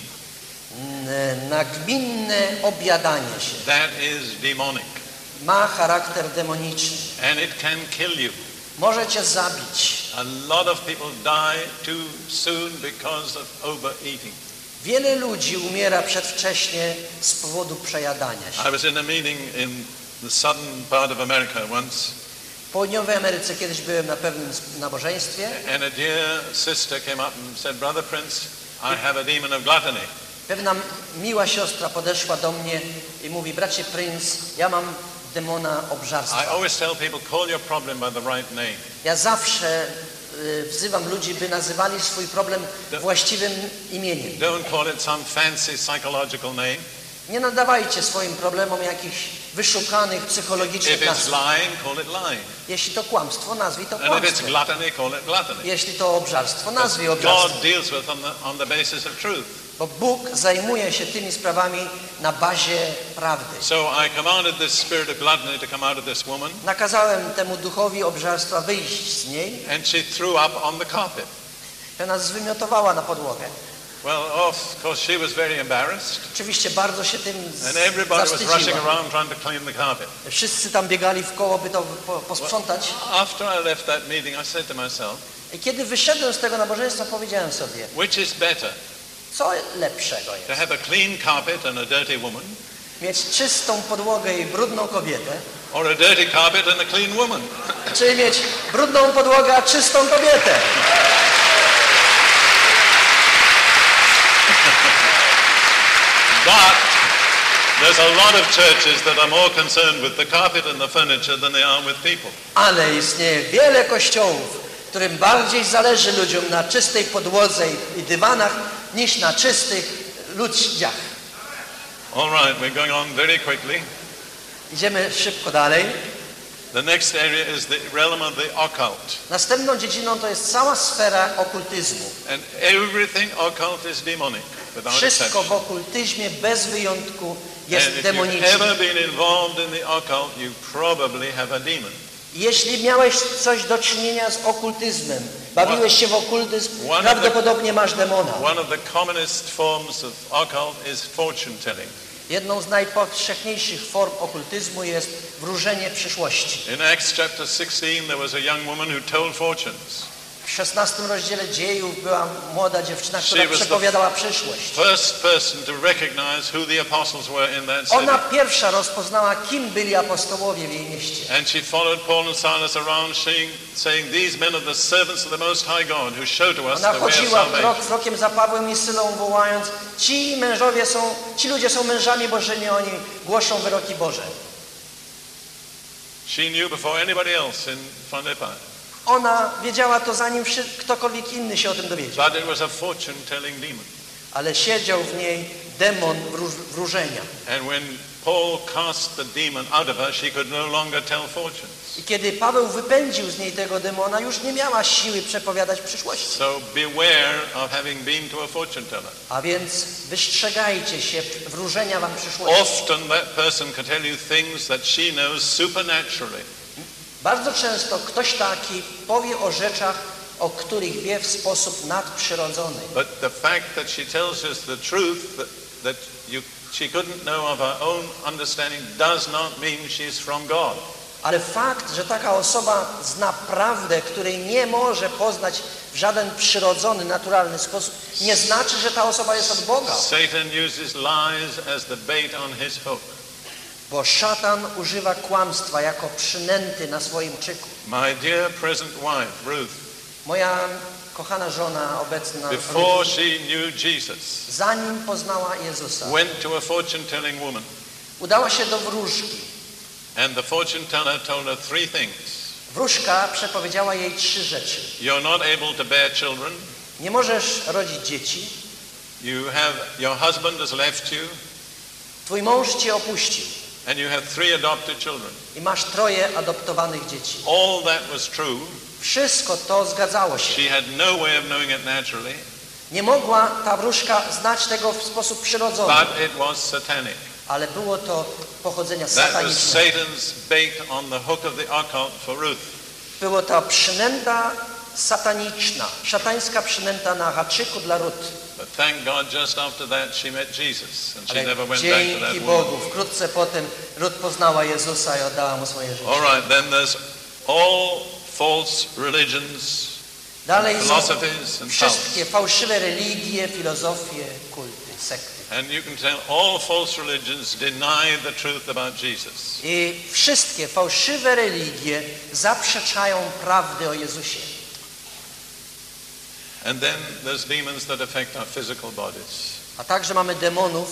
Nagminne objadanie się. That is demonic. Ma charakter demoniczny. And it can kill you. Może cię zabić. A lot of people die too soon because of overeating. Wiele ludzi umiera przedwcześnie z powodu przejadania się. I was in a meeting in the southern part of America once. W południowej Ameryce kiedyś byłem na pewnym nabożeństwie. And a dear sister came up and said, Brother Prince, I have a demon of gluttony. Pewna miła siostra podeszła do mnie i mówi, bracie Prince, ja mam demona obżarstwa. I always tell people, call your problem by the right name. Ja zawsze wzywam ludzi, by nazywali swój problem właściwym imieniem. Don't call it some fancy psychological name. Nie nadawajcie swoim problemom jakichś wyszukanych psychologicznych If it's nazw. lying, call it lying. Jeśli to kłamstwo, nazwij to And if it's kłamstwem. gluttony, call it gluttony. Jeśli to obżarstwo, nazwij God obżarstwem. deals with on the basis of truth. Bo Bóg zajmuje się tymi sprawami na bazie prawdy. So I commanded this spirit of gluttony to come out of this woman. Nakazałem temu duchowi obżarstwa wyjść z niej. And she threw up on the carpet. Ona zwymiotowała na podłogę. Well, of course, she was very embarrassed. Oczywiście bardzo się tym And everybody was rushing zawstydziła. around trying to clean the carpet. Wszyscy tam biegali w koło, by to posprzątać. After I left that meeting, I said to myself, I kiedy wyszedłem z tego nabożeństwa, powiedziałem sobie, which is better, co lepszego to jest? have a clean carpet and a dirty woman, Mieć czystą podłogę i brudną kobietę, or a dirty carpet and a clean woman? czy mieć brudną podłogę, a czystą kobietę? There's a lot of churches that are more concerned with the carpet and the furniture than they are with people. Ale istnieje wiele kościołów, którym bardziej zależy ludziom na czystej podłodze i dywanach niż na czystych ludziach. All right, we're going on very quickly. Idziemy szybko dalej. The next area is the realm of the occult. Następną dziedziną to jest cała sfera okultyzmu. And everything occult is demonic. Wszystko w okultyzmie bez wyjątku jest demoniczne. Ever been involved in the occult, you probably have a demon. Jeśli miałeś coś do czynienia z okultyzmem, bawiłeś się w okultyzm, prawdopodobnie masz demona. One of the commonest forms of occult is fortune telling. Jedną z najpowszechniejszych form okultyzmu jest wróżenie przyszłości. In Acts chapter 16 there was a young woman who told fortunes. W 16 rozdziale Dziejów była młoda dziewczyna, która przepowiadała przyszłość. First person to recognize who the apostles were in that city. Ona pierwsza rozpoznała, kim byli apostołowie w jej mieście. And she followed Paul and Silas around saying these men are the servants of the most high God who show to us the way of salvation. Ona chodziła krok krokiem za Pawłem i Sylą, wołając: ci ludzie są mężami Bożymi, oni głoszą wyroki Boże. She knew before anybody else in Philippi. Ona wiedziała to, zanim ktokolwiek inny się o tym dowiedział. But it was a fortune-telling demon. Ale siedział w niej demon wróżenia. And when Paul cast the demon out of her, she could no longer tell fortunes. I kiedy Paweł wypędził z niej tego demona, już nie miała siły przepowiadać przyszłości. So beware of having been to a fortune teller. A więc wystrzegajcie się wróżenia wam przyszłości. Often that person can tell you things that she knows supernaturally. Bardzo często ktoś taki powie o rzeczach, o których wie w sposób nadprzyrodzony. But the fact that she tells us the truth that she couldn't know of her own understanding does not mean she's from God. Ale fakt, że taka osoba zna prawdę, której nie może poznać w żaden przyrodzony, naturalny sposób, nie znaczy, że ta osoba jest od Boga. Satan uses lies as the bait on his hook. Bo szatan używa kłamstwa jako przynęty na swoim czyku. My dear present wife, Ruth, moja kochana żona obecna, before she knew Jesus, zanim poznała Jezusa, went to a fortune-telling woman. Udała się do wróżki. And the fortune teller told her three things. Wróżka przepowiedziała jej 3 rzeczy. You're not able to bear children. Nie możesz rodzić dzieci. Your husband has left you. Twój mąż cię opuścił. And you have 3 adopted children. I masz 3 adoptowanych dzieci. All that was true. Wszystko to zgadzało się. She had no way of knowing it naturally. Nie mogła ta wróżka znać tego w sposób przyrodzony. But it was satanic. Ale było to pochodzenia satanicznego. satanicznego. That was Satan's bait on the hook of the occult for Ruth. Było to przynęta sataniczna, szatańska przynęta na haczyku dla Ruth. But thank God, just after that she met Jesus and she Ale never went back to that dzięki woman. Bogu, wkrótce potem Ruth poznała Jezusa i oddała mu swoje życie. All right, then there's all false religions, dalej philosophies są and wszystkie fałszywe religie, filozofie, kulty, sekty. And you can tell all false religions deny the truth about Jesus. I wszystkie fałszywe religie zaprzeczają prawdy o Jezusie. And then there's demons that affect our physical bodies. A także mamy demonów,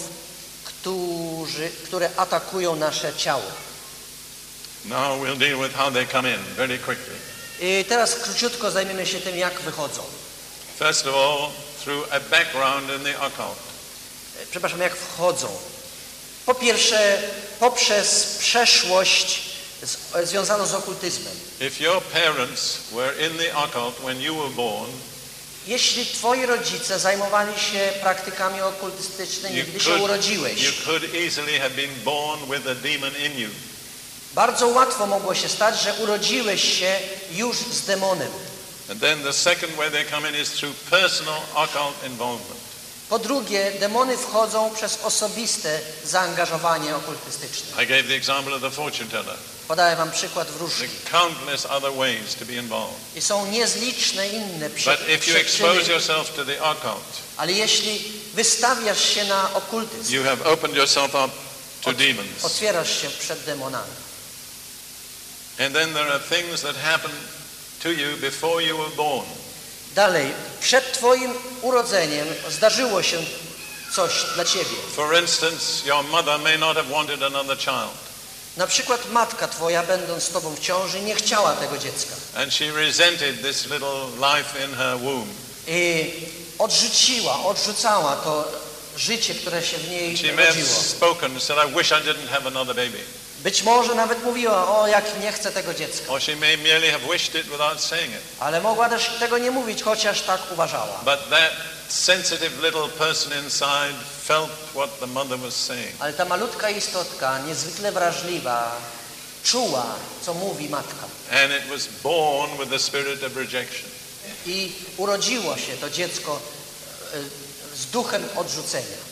które atakują nasze ciało. Now we'll deal with how they come in very quickly. I teraz króciutko zajmiemy się tym, jak wychodzą. First of all, through a background in the occult. Przepraszam, jak wchodzą. Po pierwsze, poprzez przeszłość związaną z okultyzmem. If your parents were in the occult when you were born, jeśli twoi rodzice zajmowali się praktykami okultystycznymi, gdy się urodziłeś, you could easily have been born with a demon in you. Bardzo łatwo mogło się stać, że urodziłeś się już z demonem. And then the second way they come in is through personal occult involvement. Po drugie, demony wchodzą przez osobiste zaangażowanie okultystyczne. I gave the example of the fortune teller. Podałem wam przykład wróżki. Countless other ways to be involved. I są niezliczne inne przyczyny. But if you expose yourself to the occult, ale jeśli wystawiasz się na okultyzm, you have opened yourself up to demons. Otwierasz się przed demonami. And then there are things that happen to you before you were born. Dalej, przed twoim urodzeniem zdarzyło się coś dla ciebie. For instance, your mother may not have wanted another child. Na przykład matka twoja, będąc z tobą w ciąży, nie chciała tego dziecka. And she resented this little life in her womb. I odrzucała to życie, które się w niej She may have rodziło. spoken and said, I wish I didn't have another baby. Być może nawet mówiła, o jak nie chcę tego dziecka. Or she may merely have wished it without saying it. Ale mogła też tego nie mówić, chociaż tak uważała. But that sensitive little person inside felt what the mother was saying. Ale ta malutka istotka, niezwykle wrażliwa, czuła, co mówi matka. And it was born with the spirit of rejection. I urodziło się to dziecko z duchem odrzucenia.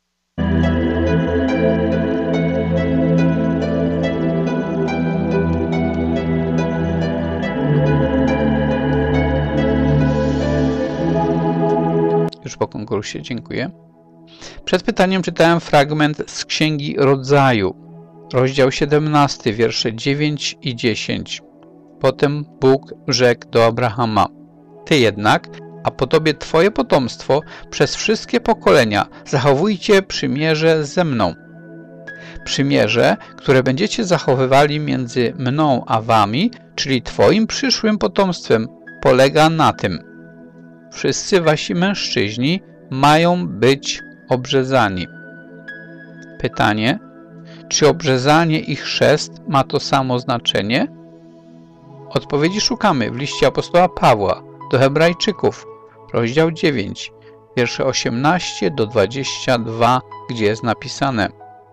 Już po konkursie, dziękuję. Przed pytaniem czytałem fragment z Księgi Rodzaju, rozdział 17, wiersze 9 i 10. Potem Bóg rzekł do Abrahama: Ty jednak, a po tobie twoje potomstwo przez wszystkie pokolenia zachowujcie przymierze ze mną. Przymierze, które będziecie zachowywali między mną a wami, czyli twoim przyszłym potomstwem, polega na tym: wszyscy wasi mężczyźni mają być obrzezani. Pytanie: czy obrzezanie i chrzest ma to samo znaczenie? Odpowiedzi szukamy w liście apostoła Pawła do Hebrajczyków, rozdział 9, wiersze 18 do 22, gdzie jest napisane: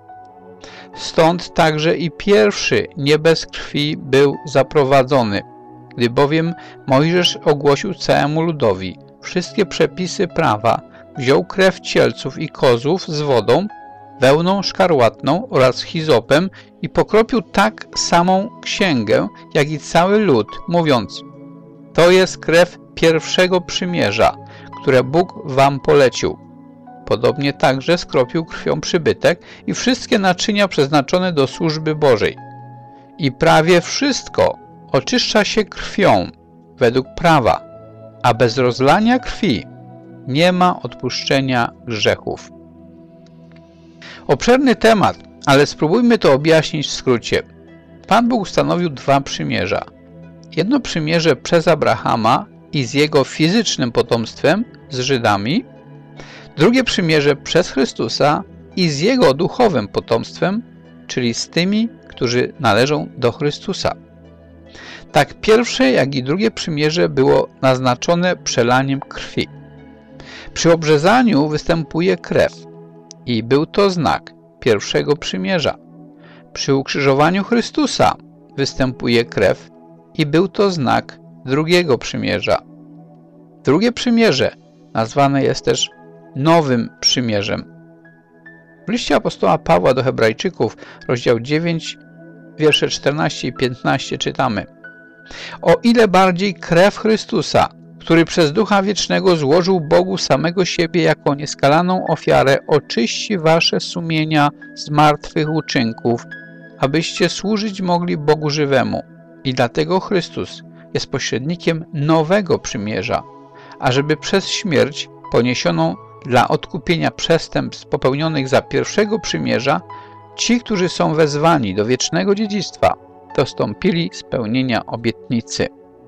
Stąd także i pierwszy nie bez krwi był zaprowadzony, gdy bowiem Mojżesz ogłosił całemu ludowi wszystkie przepisy prawa, wziął krew cielców i kozłów z wodą, wełną szkarłatną oraz hizopem i pokropił tak samą księgę, jak i cały lud, mówiąc: To jest krew pierwszego przymierza, które Bóg wam polecił. Podobnie także skropił krwią przybytek i wszystkie naczynia przeznaczone do służby Bożej. I prawie wszystko oczyszcza się krwią według prawa, a bez rozlania krwi nie ma odpuszczenia grzechów. Obszerny temat, ale spróbujmy to objaśnić w skrócie. Pan Bóg ustanowił dwa przymierza. Jedno przymierze przez Abrahama i z jego fizycznym potomstwem, z Żydami. Drugie przymierze przez Chrystusa i z jego duchowym potomstwem, czyli z tymi, którzy należą do Chrystusa. Tak pierwsze, jak i drugie przymierze było naznaczone przelaniem krwi. Przy obrzezaniu występuje krew i był to znak pierwszego przymierza. Przy ukrzyżowaniu Chrystusa występuje krew i był to znak drugiego przymierza. Drugie przymierze nazwane jest też Nowym Przymierzem. W liście apostoła Pawła do Hebrajczyków, rozdział 9, wiersze 14 i 15 czytamy: O ile bardziej krew Chrystusa, który przez Ducha Wiecznego złożył Bogu samego siebie jako nieskalaną ofiarę, oczyści wasze sumienia z martwych uczynków, abyście służyć mogli Bogu żywemu. I dlatego Chrystus jest pośrednikiem nowego przymierza, ażeby przez śmierć poniesioną dla odkupienia przestępstw popełnionych za pierwszego przymierza ci, którzy są wezwani do wiecznego dziedzictwa, dostąpili spełnienia obietnicy.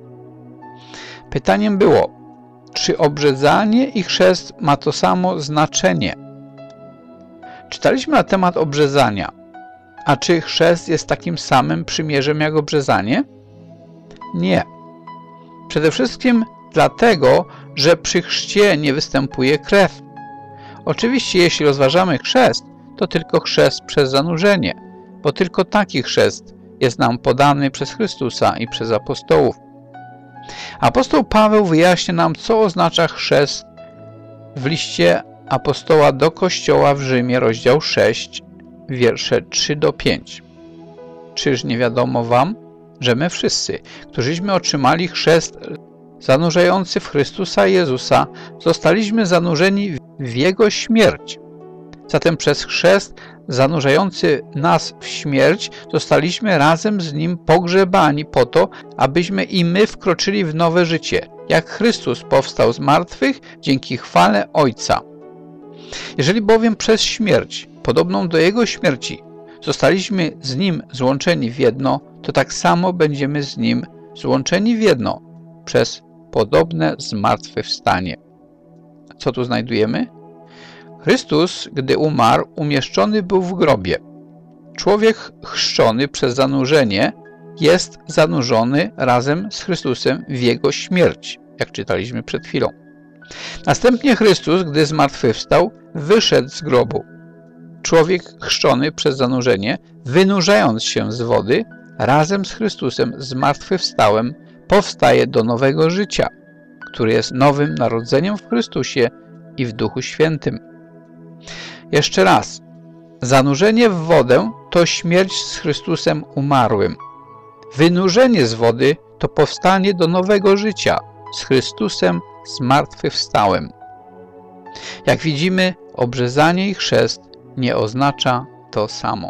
Pytaniem było, czy obrzezanie i chrzest ma to samo znaczenie? Czytaliśmy na temat obrzezania. A czy chrzest jest takim samym przymierzem jak obrzezanie? Nie. Przede wszystkim dlatego, że przy chrzcie nie występuje krew. Oczywiście, jeśli rozważamy chrzest, to tylko chrzest przez zanurzenie, bo tylko taki chrzest jest nam podany przez Chrystusa i przez apostołów. Apostoł Paweł wyjaśnia nam, co oznacza chrzest w liście apostoła do Kościoła w Rzymie, rozdział 6, wiersze 3 do 5. Czyż nie wiadomo wam, że my wszyscy, którzyśmy otrzymali chrzest zanurzający w Chrystusa Jezusa, zostaliśmy zanurzeni w Jego śmierć. Zatem przez chrzest zanurzający nas w śmierć zostaliśmy razem z Nim pogrzebani po to, abyśmy i my wkroczyli w nowe życie, jak Chrystus powstał z martwych dzięki chwale Ojca. Jeżeli bowiem przez śmierć, podobną do Jego śmierci, zostaliśmy z Nim złączeni w jedno, to tak samo będziemy z Nim złączeni w jedno przez podobne zmartwychwstanie. Co tu znajdujemy? Chrystus, gdy umarł, umieszczony był w grobie. Człowiek chrzczony przez zanurzenie jest zanurzony razem z Chrystusem w Jego śmierć, jak czytaliśmy przed chwilą. Następnie Chrystus, gdy zmartwychwstał, wyszedł z grobu. Człowiek chrzczony przez zanurzenie, wynurzając się z wody, razem z Chrystusem zmartwychwstałym, powstaje do nowego życia, który jest nowym narodzeniem w Chrystusie i w Duchu Świętym. Jeszcze raz. Zanurzenie w wodę to śmierć z Chrystusem umarłym. Wynurzenie z wody to powstanie do nowego życia z Chrystusem zmartwychwstałym. Jak widzimy, obrzezanie i chrzest nie oznacza to samo.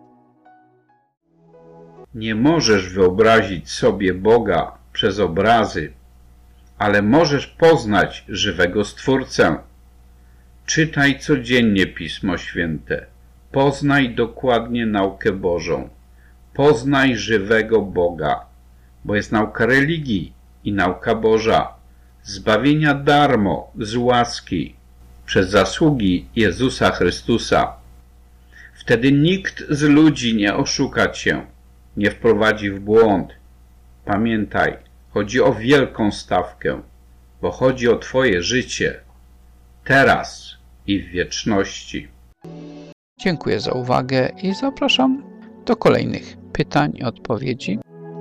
Nie możesz wyobrazić sobie Boga przez obrazy, ale możesz poznać żywego Stwórcę. Czytaj codziennie Pismo Święte. Poznaj dokładnie naukę Bożą. Poznaj żywego Boga, bo jest nauka religii i nauka Boża, zbawienia darmo, z łaski, przez zasługi Jezusa Chrystusa. Wtedy nikt z ludzi nie oszuka cię, nie wprowadzi w błąd. Pamiętaj, chodzi o wielką stawkę, bo chodzi o twoje życie, teraz i w wieczności. Dziękuję za uwagę i zapraszam do kolejnych pytań i odpowiedzi.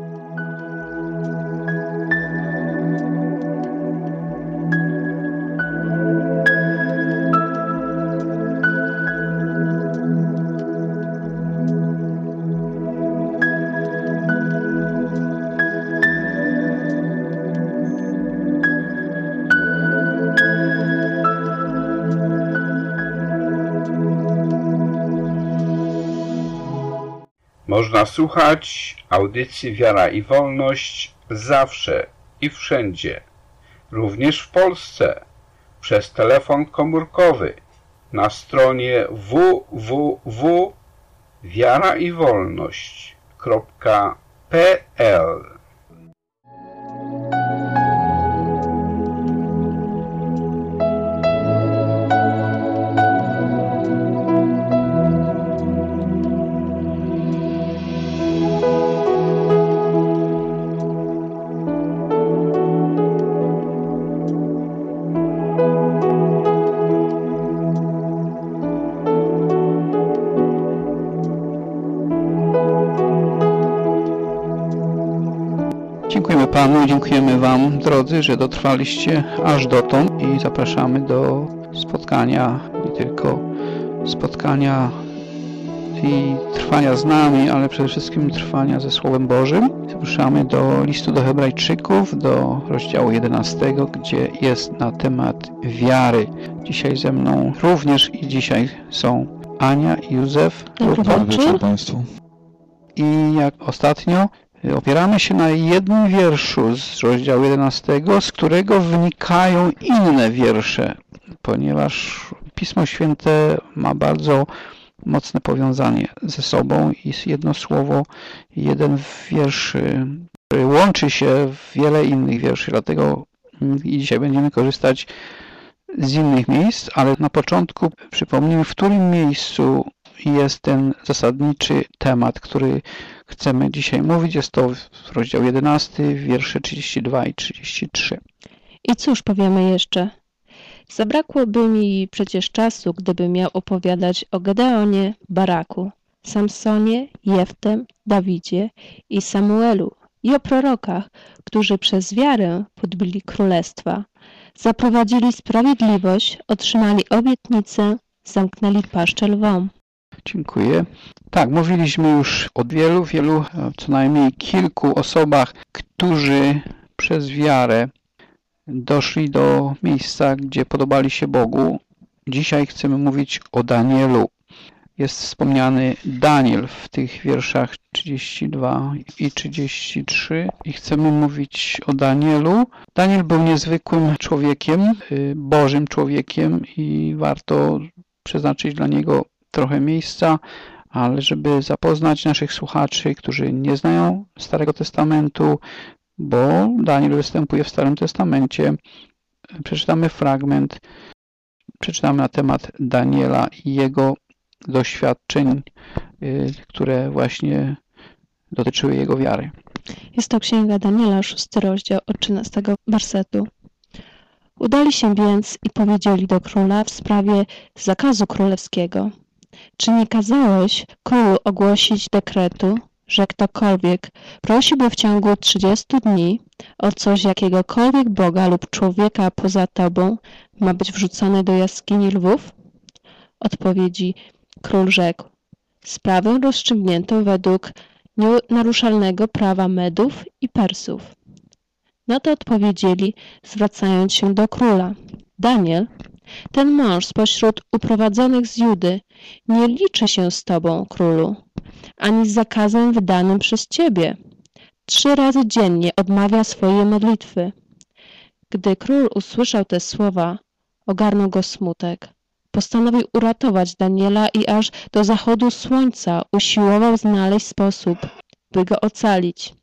Można słuchać audycji Wiara i Wolność zawsze i wszędzie, również w Polsce, przez telefon komórkowy na stronie www.wiaraiwolność.pl. Dziękujemy Panu, dziękujemy Wam, drodzy, że dotrwaliście aż dotąd i zapraszamy do spotkania, nie tylko spotkania i trwania z nami, ale przede wszystkim trwania ze Słowem Bożym. Zapraszamy do listu do Hebrajczyków, do rozdziału 11, gdzie jest na temat wiary. Dzisiaj ze mną również i dzisiaj są Ania i Józef. Dobry wieczór Państwu. I jak ostatnio opieramy się na jednym wierszu z rozdziału 11, z którego wynikają inne wiersze, ponieważ Pismo Święte ma bardzo mocne powiązanie ze sobą i jedno słowo, jeden wiersz łączy się w wiele innych wierszy, dlatego i dzisiaj będziemy korzystać z innych miejsc, ale na początku przypomnijmy, w którym miejscu jest ten zasadniczy temat, który chcemy dzisiaj mówić. Jest to rozdział 11, wiersze 32 i 33. I cóż powiemy jeszcze? Zabrakłoby mi przecież czasu, gdybym miał opowiadać o Gedeonie, Baraku, Samsonie, Jeftem, Dawidzie i Samuelu i o prorokach, którzy przez wiarę podbili królestwa, zaprowadzili sprawiedliwość, otrzymali obietnicę, zamknęli paszczę lwom. Dziękuję. Tak, mówiliśmy już o wielu, co najmniej kilku osobach, którzy przez wiarę doszli do miejsca, gdzie podobali się Bogu. Dzisiaj chcemy mówić o Danielu. jest wspomniany Daniel w tych wierszach 32 i 33 i chcemy mówić o Danielu. Daniel był niezwykłym człowiekiem, Bożym człowiekiem i warto przeznaczyć dla niego trochę miejsca, ale żeby zapoznać naszych słuchaczy, którzy nie znają Starego Testamentu, bo Daniel występuje w Starym Testamencie, przeczytamy fragment, przeczytamy na temat Daniela i jego doświadczeń, które właśnie dotyczyły jego wiary. Jest to Księga Daniela, 6 rozdział od 13 wersetu. Udali się więc i powiedzieli do króla w sprawie zakazu królewskiego. Czy nie kazałeś królu ogłosić dekretu, że ktokolwiek prosiłby w ciągu 30 dni o coś jakiegokolwiek Boga lub człowieka poza tobą, ma być wrzucony do jaskini lwów? Odpowiedzi król rzekł: sprawę rozstrzygnięto według nienaruszalnego prawa Medów i Persów. Na to odpowiedzieli, zwracając się do króla: Daniel, ten mąż spośród uprowadzonych z Judy nie liczy się z tobą, królu, ani z zakazem wydanym przez ciebie. 3 razy dziennie odmawia swojej modlitwy. Gdy król usłyszał te słowa, ogarnął go smutek. Postanowił uratować Daniela i aż do zachodu słońca usiłował znaleźć sposób, by go ocalić.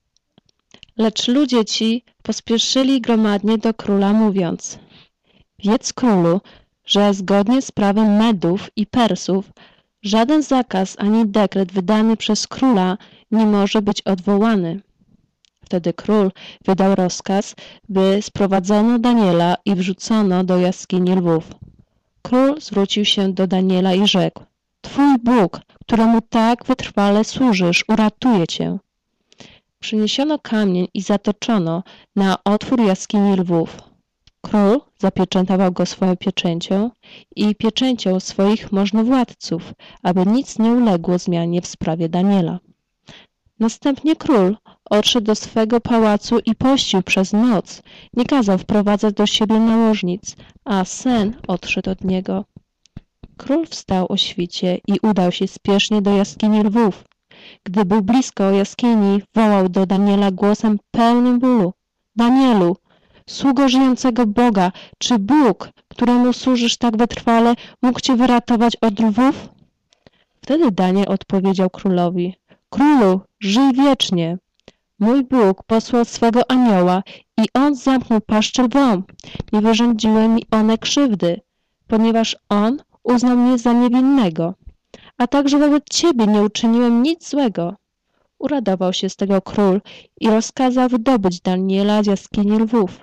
Lecz ludzie ci pospieszyli gromadnie do króla, mówiąc: wiedz, królu, że zgodnie z prawem Medów i Persów żaden zakaz ani dekret wydany przez króla nie może być odwołany. Wtedy król wydał rozkaz, by sprowadzono Daniela i wrzucono do jaskini lwów. Król zwrócił się do Daniela i rzekł: twój Bóg, któremu tak wytrwale służysz, uratuje cię. Przyniesiono kamień i zatoczono na otwór jaskini lwów. Król zapieczętował go swoją pieczęcią i pieczęcią swoich możnowładców, aby nic nie uległo zmianie w sprawie Daniela. Następnie król odszedł do swego pałacu i pościł przez noc. Nie kazał wprowadzać do siebie nałożnic, a sen odszedł od niego. Król wstał o świcie i udał się spiesznie do jaskini lwów. Gdy był blisko jaskini, wołał do Daniela głosem pełnym bólu: Danielu, sługo żyjącego Boga, czy Bóg, któremu służysz tak wytrwale, mógł cię wyratować od lwów? Wtedy Daniel odpowiedział królowi: królu, żyj wiecznie. Mój Bóg posłał swego anioła i on zamknął paszczę lwom. Nie wyrządziły mi one krzywdy, ponieważ on uznał mnie za niewinnego. A także wobec ciebie nie uczyniłem nic złego. Uradował się z tego król i rozkazał wydobyć Daniela z jaskini lwów.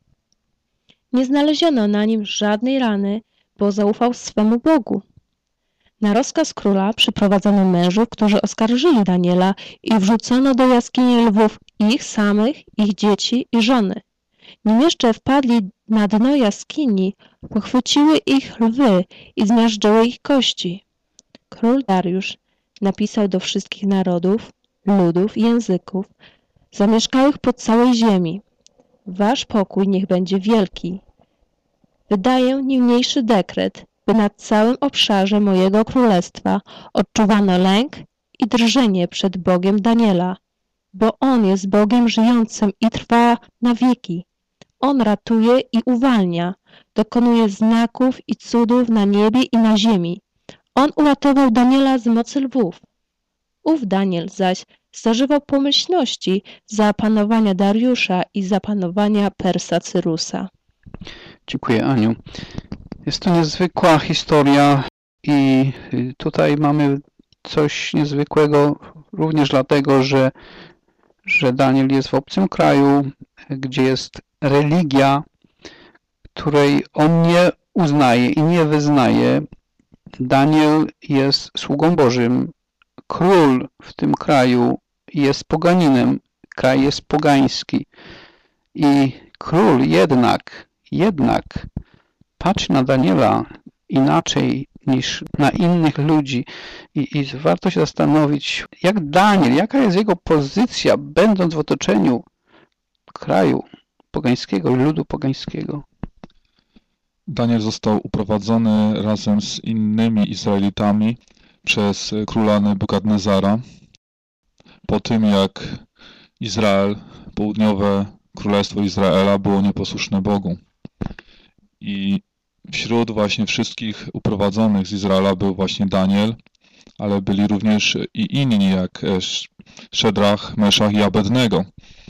Nie znaleziono na nim żadnej rany, bo zaufał swemu Bogu. Na rozkaz króla przyprowadzono mężów, którzy oskarżyli Daniela i wrzucono do jaskini lwów ich samych, ich dzieci i żony. Nim jeszcze wpadli na dno jaskini, pochwyciły ich lwy i zmiażdżyły ich kości. Król Dariusz napisał do wszystkich narodów, ludów i języków zamieszkałych po całej ziemi: wasz pokój niech będzie wielki. Wydaję niniejszy dekret, by na całym obszarze mojego królestwa odczuwano lęk i drżenie przed Bogiem Daniela, bo On jest Bogiem żyjącym i trwa na wieki. On ratuje i uwalnia, dokonuje znaków i cudów na niebie i na ziemi. On uratował Daniela z mocy lwów. Ów Daniel zaś zażywał pomyślności za panowania Dariusza i za panowania Persa Cyrusa. Dziękuję, Aniu. Jest to niezwykła historia i tutaj mamy coś niezwykłego również dlatego, że Daniel jest w obcym kraju, gdzie jest religia, której on nie uznaje i nie wyznaje. Daniel jest sługą Bożym. Król w tym kraju jest poganinem. Kraj jest pogański. I król jednak patrzy na Daniela inaczej niż na innych ludzi. I warto się zastanowić, jak Daniel, jaka jest jego pozycja, będąc w otoczeniu kraju pogańskiego, ludu pogańskiego. Daniel został uprowadzony razem z innymi Izraelitami przez króla Nebukadnezara po tym, jak Izrael, południowe królestwo Izraela było nieposłuszne Bogu. I wśród właśnie wszystkich uprowadzonych z Izraela był właśnie Daniel, ale byli również i inni, jak Szedrach, Meszach i Abednego.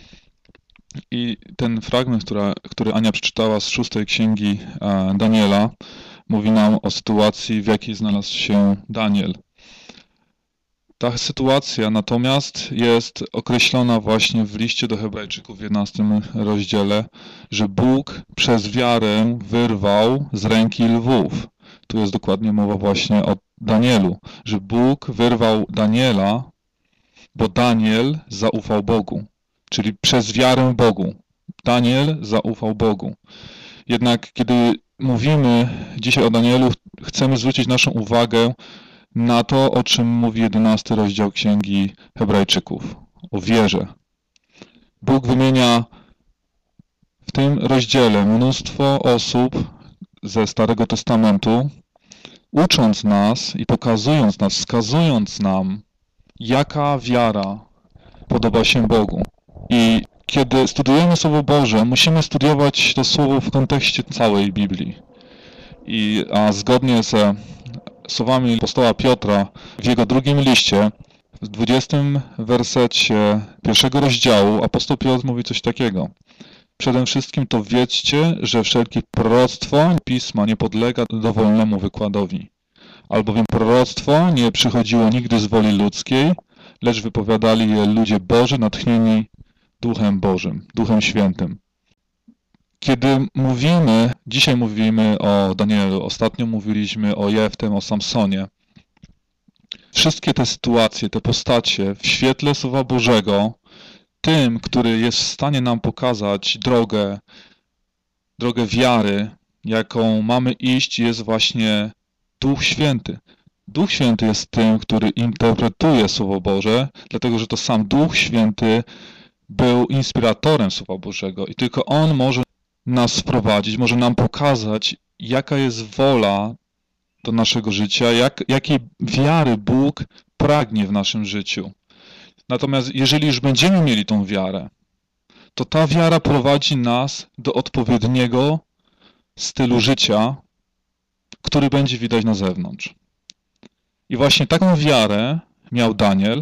I ten fragment, który Ania przeczytała z 6 księgi Daniela, mówi nam o sytuacji, w jakiej znalazł się Daniel. Ta sytuacja natomiast jest określona właśnie w liście do Hebrajczyków w 11 rozdziale, że Bóg przez wiarę wyrwał z ręki lwów. Tu jest dokładnie mowa właśnie o Danielu, że Bóg wyrwał Daniela, bo Daniel zaufał Bogu, czyli przez wiarę Bogu. Daniel zaufał Bogu. Jednak kiedy mówimy dzisiaj o Danielu, chcemy zwrócić naszą uwagę na to, o czym mówi 11 rozdział Księgi Hebrajczyków, o wierze. Bóg wymienia w tym rozdziale mnóstwo osób ze Starego Testamentu, ucząc nas i pokazując nas, wskazując nam, jaka wiara podoba się Bogu. I kiedy studiujemy Słowo Boże, musimy studiować to Słowo w kontekście całej Biblii. A zgodnie ze słowami apostoła Piotra w jego drugim liście, w 20 wersecie 1 rozdziału, apostoł Piotr mówi coś takiego. Przede wszystkim to wiedzcie, że wszelkie proroctwo Pisma nie podlega dowolnemu wykładowi. Albowiem proroctwo nie przychodziło nigdy z woli ludzkiej, lecz wypowiadali je ludzie Boży, natchnieni Duchem Bożym, Duchem Świętym. Kiedy dzisiaj mówimy o Danielu, ostatnio mówiliśmy o Jeftem, o Samsonie. Wszystkie te sytuacje, te postacie w świetle Słowa Bożego, tym, który jest w stanie nam pokazać drogę wiary, jaką mamy iść, jest właśnie Duch Święty. Duch Święty jest tym, który interpretuje Słowo Boże, dlatego że to sam Duch Święty był inspiratorem Słowa Bożego i tylko On może nas wprowadzić, może nam pokazać, jaka jest wola do naszego życia, jakiej wiary Bóg pragnie w naszym życiu. Natomiast jeżeli już będziemy mieli tą wiarę, to ta wiara prowadzi nas do odpowiedniego stylu życia, który będzie widać na zewnątrz. I właśnie taką wiarę miał Daniel.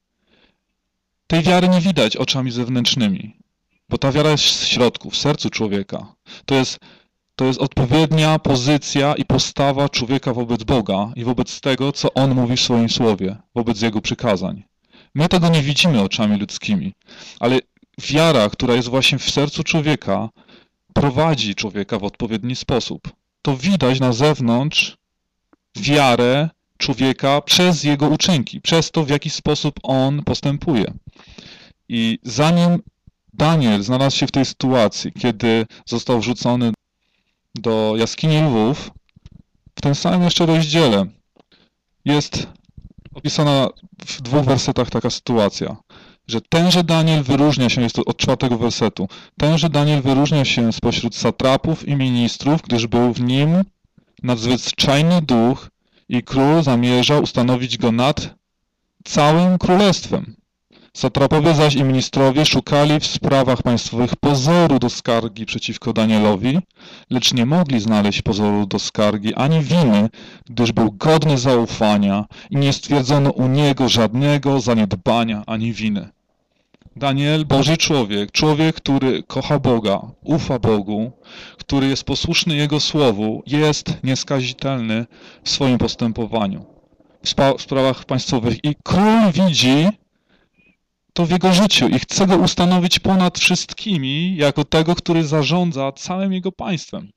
Tej wiary nie widać oczami zewnętrznymi, bo ta wiara jest w środku, w sercu człowieka. To jest odpowiednia pozycja i postawa człowieka wobec Boga i wobec tego, co On mówi w swoim słowie, wobec Jego przykazań. My tego nie widzimy oczami ludzkimi, ale wiara, która jest właśnie w sercu człowieka, prowadzi człowieka w odpowiedni sposób. To widać na zewnątrz wiarę człowieka przez jego uczynki, przez to, w jaki sposób on postępuje. I zanim Daniel znalazł się w tej sytuacji, kiedy został wrzucony do jaskini lwów, w tym samym jeszcze rozdziale jest opisana w 2 wersetach taka sytuacja, że tenże Daniel wyróżnia się, jest to od 4 wersetu, tenże Daniel wyróżnia się spośród satrapów i ministrów, gdyż był w nim nadzwyczajny duch i król zamierzał ustanowić go nad całym królestwem. Satrapowie zaś i ministrowie szukali w sprawach państwowych pozoru do skargi przeciwko Danielowi, lecz nie mogli znaleźć pozoru do skargi ani winy, gdyż był godny zaufania i nie stwierdzono u niego żadnego zaniedbania ani winy. Daniel, Boży człowiek, który kocha Boga, ufa Bogu, który jest posłuszny Jego słowu, jest nieskazitelny w swoim postępowaniu w sprawach państwowych. I król widzi to w jego życiu i chce go ustanowić ponad wszystkimi jako tego, który zarządza całym jego państwem.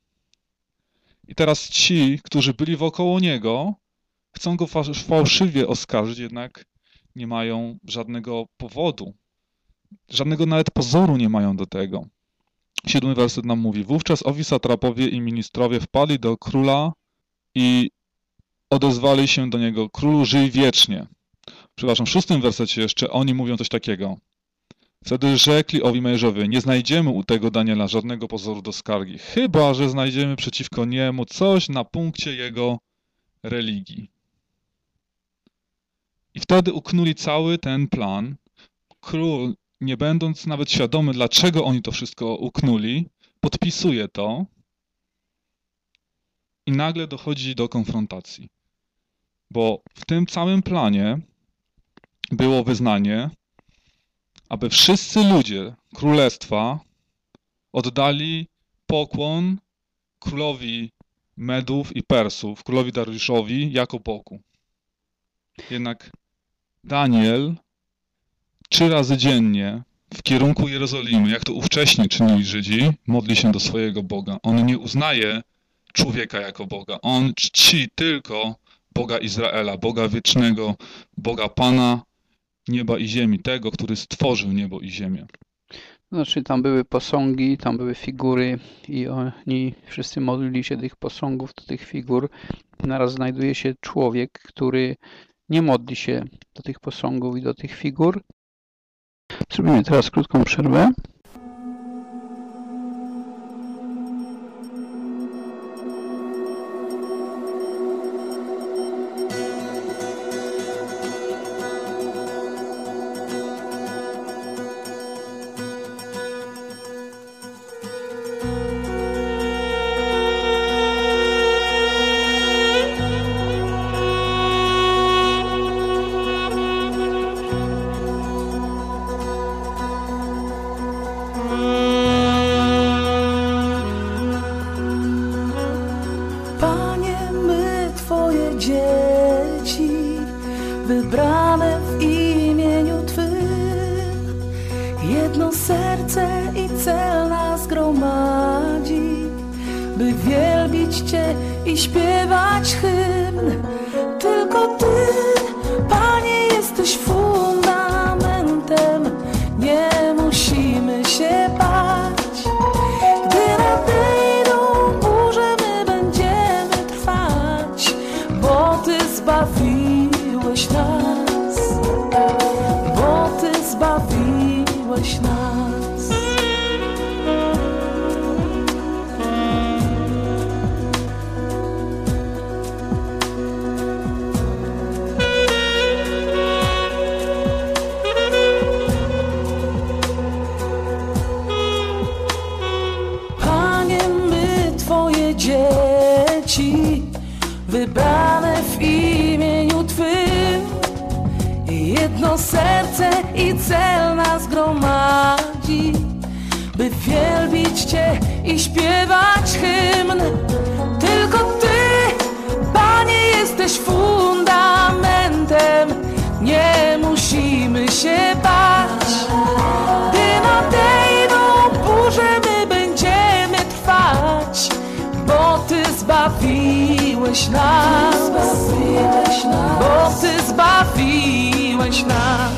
I teraz ci, którzy byli wokoło niego, chcą go fałszywie oskarżyć, jednak nie mają żadnego powodu. Żadnego nawet pozoru nie mają do tego. 7 werset nam mówi: wówczas owi satrapowie i ministrowie wpadli do króla i odezwali się do niego: królu, żyj wiecznie. Przepraszam, w 6 wersecie jeszcze oni mówią coś takiego. Wtedy rzekli owi mężowie: nie znajdziemy u tego Daniela żadnego pozoru do skargi, chyba że znajdziemy przeciwko niemu coś na punkcie jego religii. I wtedy uknuli cały ten plan. Król, nie będąc nawet świadomy, dlaczego oni to wszystko uknuli, podpisuje to i nagle dochodzi do konfrontacji. Bo w tym całym planie było wyznanie, aby wszyscy ludzie królestwa oddali pokłon królowi Medów i Persów, królowi Dariuszowi jako Bogu. Jednak Daniel 3 razy dziennie w kierunku Jerozolimy, jak to ówcześnie czynili Żydzi, modli się do swojego Boga. On nie uznaje człowieka jako Boga. On czci tylko Boga Izraela, Boga wiecznego, Boga Pana nieba i ziemi, tego, który stworzył niebo i ziemię. Znaczy tam były posągi, tam były figury i oni wszyscy modlili się do tych posągów, do tych figur. Naraz znajduje się człowiek, który nie modli się do tych posągów i do tych figur. Zrobimy teraz krótką przerwę. Wybrane w imieniu Twym, jedno serce i cel nas gromadzi, by wielbić Cię i śpiewać hymn. Tylko Ty, Panie, jesteś fundamentem, nie musimy się bać. Gdy nadejdą burze, my będziemy trwać, bo Ty zbawiłeś nas, bo Ty zbawiłeś nas. Panie, my Twoje dzieci, wybrane w imieniu Twym, jedno serce i cel nas gromadzi, by wielbić Cię i śpiewać hymn. Tylko Ty, Panie, jesteś fundamentem, nie musimy się bać. Gdy nadejdą burze, my będziemy trwać, bo Ty zbawiłeś nas, bo Ty zbawiłeś nas.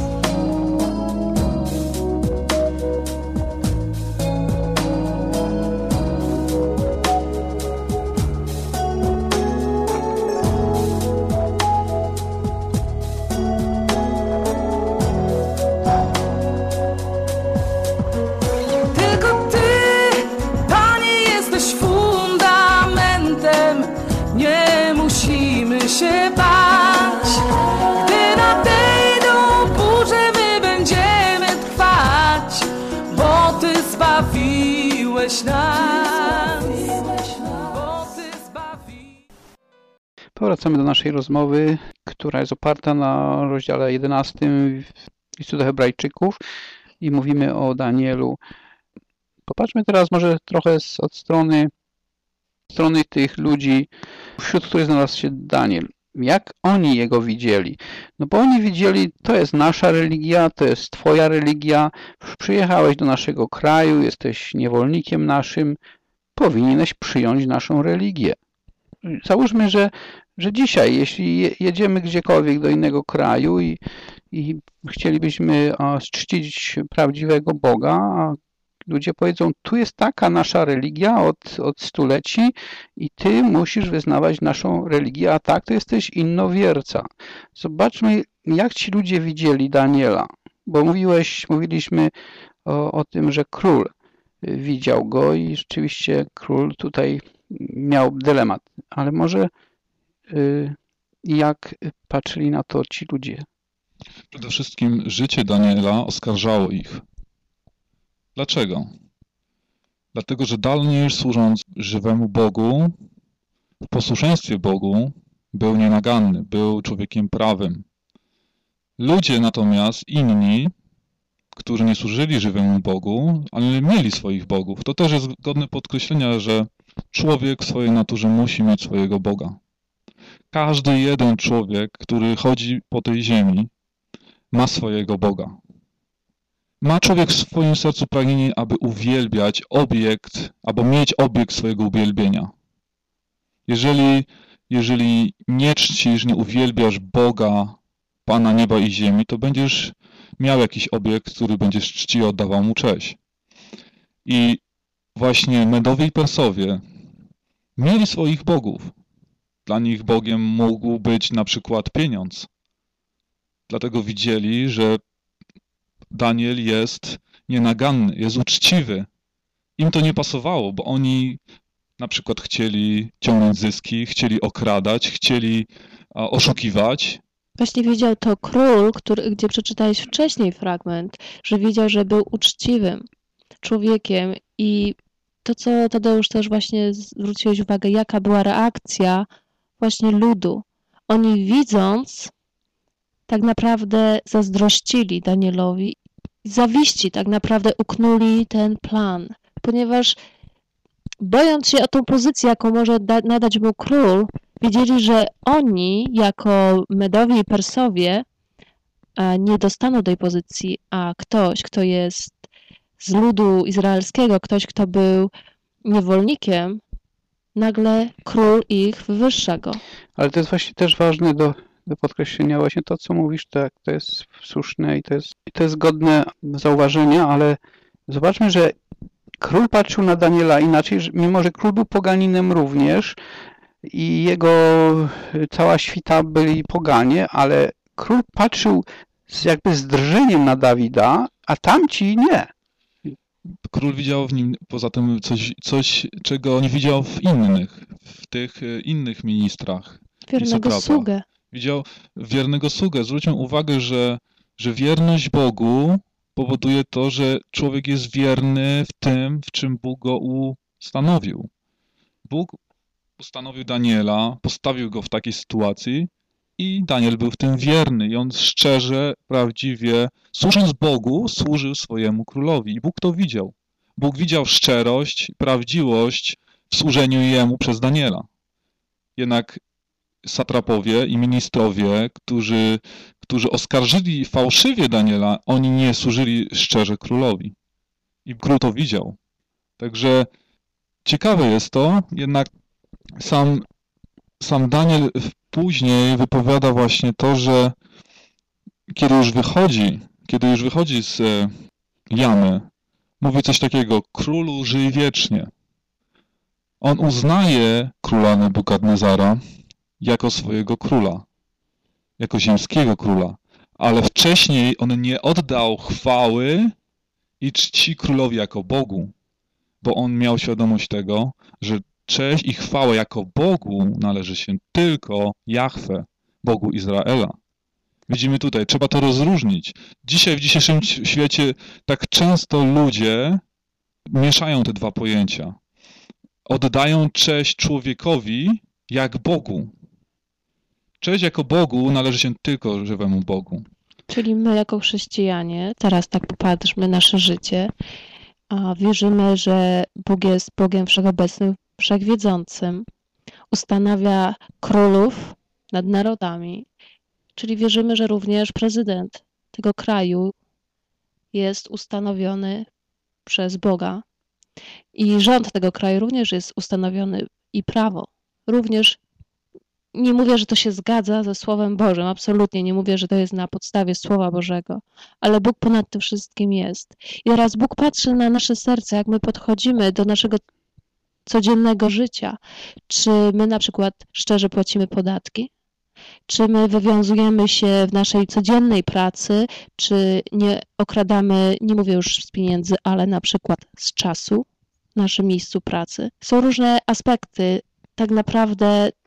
Tylko Ty, Panie, jesteś fundamentem, nie musimy się bać. Gdy nadejdą burze, my będziemy trwać, bo Ty zbawiłeś nas, bo Ty zbawiłeś. Powracamy do naszej rozmowy, która jest oparta na rozdziale 11 listu do Hebrajczyków i mówimy o Danielu. Popatrzmy teraz może trochę od strony tych ludzi, wśród których znalazł się Daniel. Jak oni jego widzieli? No bo oni widzieli, to jest nasza religia, to jest Twoja religia, przyjechałeś do naszego kraju, jesteś niewolnikiem naszym, powinieneś przyjąć naszą religię. Załóżmy, że dzisiaj, jeśli jedziemy gdziekolwiek do innego kraju i chcielibyśmy czcić prawdziwego Boga, a ludzie powiedzą, tu jest taka nasza religia od stuleci i Ty musisz wyznawać naszą religię, a tak to jesteś innowierca. Zobaczmy, jak ci ludzie widzieli Daniela, bo mówiliśmy o tym, że król widział go i rzeczywiście król tutaj miał dylemat, ale może i jak patrzyli na to ci ludzie? Przede wszystkim życie Daniela oskarżało ich. Dlaczego? Dlatego, że Daniel, służąc żywemu Bogu, w posłuszeństwie Bogu, był nienaganny, był człowiekiem prawym. Ludzie natomiast, inni, którzy nie służyli żywemu Bogu, ale mieli swoich bogów, to też jest godne podkreślenia, że człowiek w swojej naturze musi mieć swojego Boga. Każdy jeden człowiek, który chodzi po tej ziemi, ma swojego Boga. Ma człowiek w swoim sercu pragnienie, aby uwielbiać obiekt, albo mieć obiekt swojego uwielbienia. Jeżeli nie czcisz, nie uwielbiasz Boga, Pana nieba i ziemi, to będziesz miał jakiś obiekt, który będziesz czcił, oddawał mu cześć. I właśnie Medowie i Persowie mieli swoich bogów. Dla nich Bogiem mógł być na przykład pieniądz. Dlatego widzieli, że Daniel jest nienaganny, jest uczciwy. Im to nie pasowało, bo oni na przykład chcieli ciągnąć zyski, chcieli okradać, chcieli oszukiwać. Właśnie wiedział to król, gdzie przeczytałeś wcześniej fragment, że wiedział, że był uczciwym człowiekiem i to, co Tadeusz też właśnie zwróciłeś uwagę, jaka była reakcja właśnie ludu. Oni widząc, tak naprawdę zazdrościli Danielowi, zawiści tak naprawdę uknuli ten plan, ponieważ bojąc się o tą pozycję, jaką może nadać mu król, wiedzieli, że oni, jako Medowie i Persowie, nie dostaną tej pozycji, a ktoś, kto jest z ludu izraelskiego, ktoś, kto był niewolnikiem, nagle król ich wywyższa go. Ale to jest właśnie też ważne do podkreślenia właśnie to, co mówisz, tak, to jest słuszne i to jest godne zauważenia, ale zobaczmy, że król patrzył na Daniela inaczej, mimo że król był poganinem również i jego cała świta byli poganie, ale król patrzył jakby z drżeniem na Dawida, a tamci nie. Król widział w nim poza tym coś czego nie widział w tych innych ministrach. Wiernego sługę. Widział wiernego sługę. Zwróćmy uwagę, że wierność Bogu powoduje to, że człowiek jest wierny w tym, w czym Bóg go ustanowił. Bóg ustanowił Daniela, postawił go w takiej sytuacji i Daniel był w tym wierny i on szczerze, prawdziwie, służąc Bogu, służył swojemu królowi i Bóg to widział. Bóg widział szczerość, prawdziwość w służeniu jemu przez Daniela. Jednak satrapowie i ministrowie, którzy oskarżyli fałszywie Daniela, oni nie służyli szczerze królowi. I król to widział. Także ciekawe jest to, jednak sam Daniel później wypowiada właśnie to, że kiedy już wychodzi z jamy, mówi coś takiego: królu, żyj wiecznie. On uznaje króla Nebukadnezara jako swojego króla, jako ziemskiego króla, ale wcześniej on nie oddał chwały i czci królowi jako Bogu, bo on miał świadomość tego, że cześć i chwała jako Bogu należy się tylko Jahwe, Bogu Izraela. Widzimy tutaj, trzeba to rozróżnić. Dzisiaj, w dzisiejszym świecie, tak często ludzie mieszają te dwa pojęcia. Oddają cześć człowiekowi jak Bogu. Cześć jako Bogu należy się tylko żywemu Bogu. Czyli my jako chrześcijanie, teraz tak popatrzmy na nasze życie, a wierzymy, że Bóg jest Bogiem wszechobecnym, wszechwiedzącym, ustanawia królów nad narodami, czyli wierzymy, że również prezydent tego kraju jest ustanowiony przez Boga i rząd tego kraju również jest ustanowiony i prawo. Również nie mówię, że to się zgadza ze Słowem Bożym, absolutnie nie mówię, że to jest na podstawie Słowa Bożego, ale Bóg ponad tym wszystkim jest. I teraz Bóg patrzy na nasze serce, jak my podchodzimy do naszego codziennego życia. Czy my na przykład szczerze płacimy podatki? Czy my wywiązujemy się w naszej codziennej pracy? Czy nie okradamy, nie mówię już z pieniędzy, ale na przykład z czasu w naszym miejscu pracy? Są różne aspekty. Tak naprawdę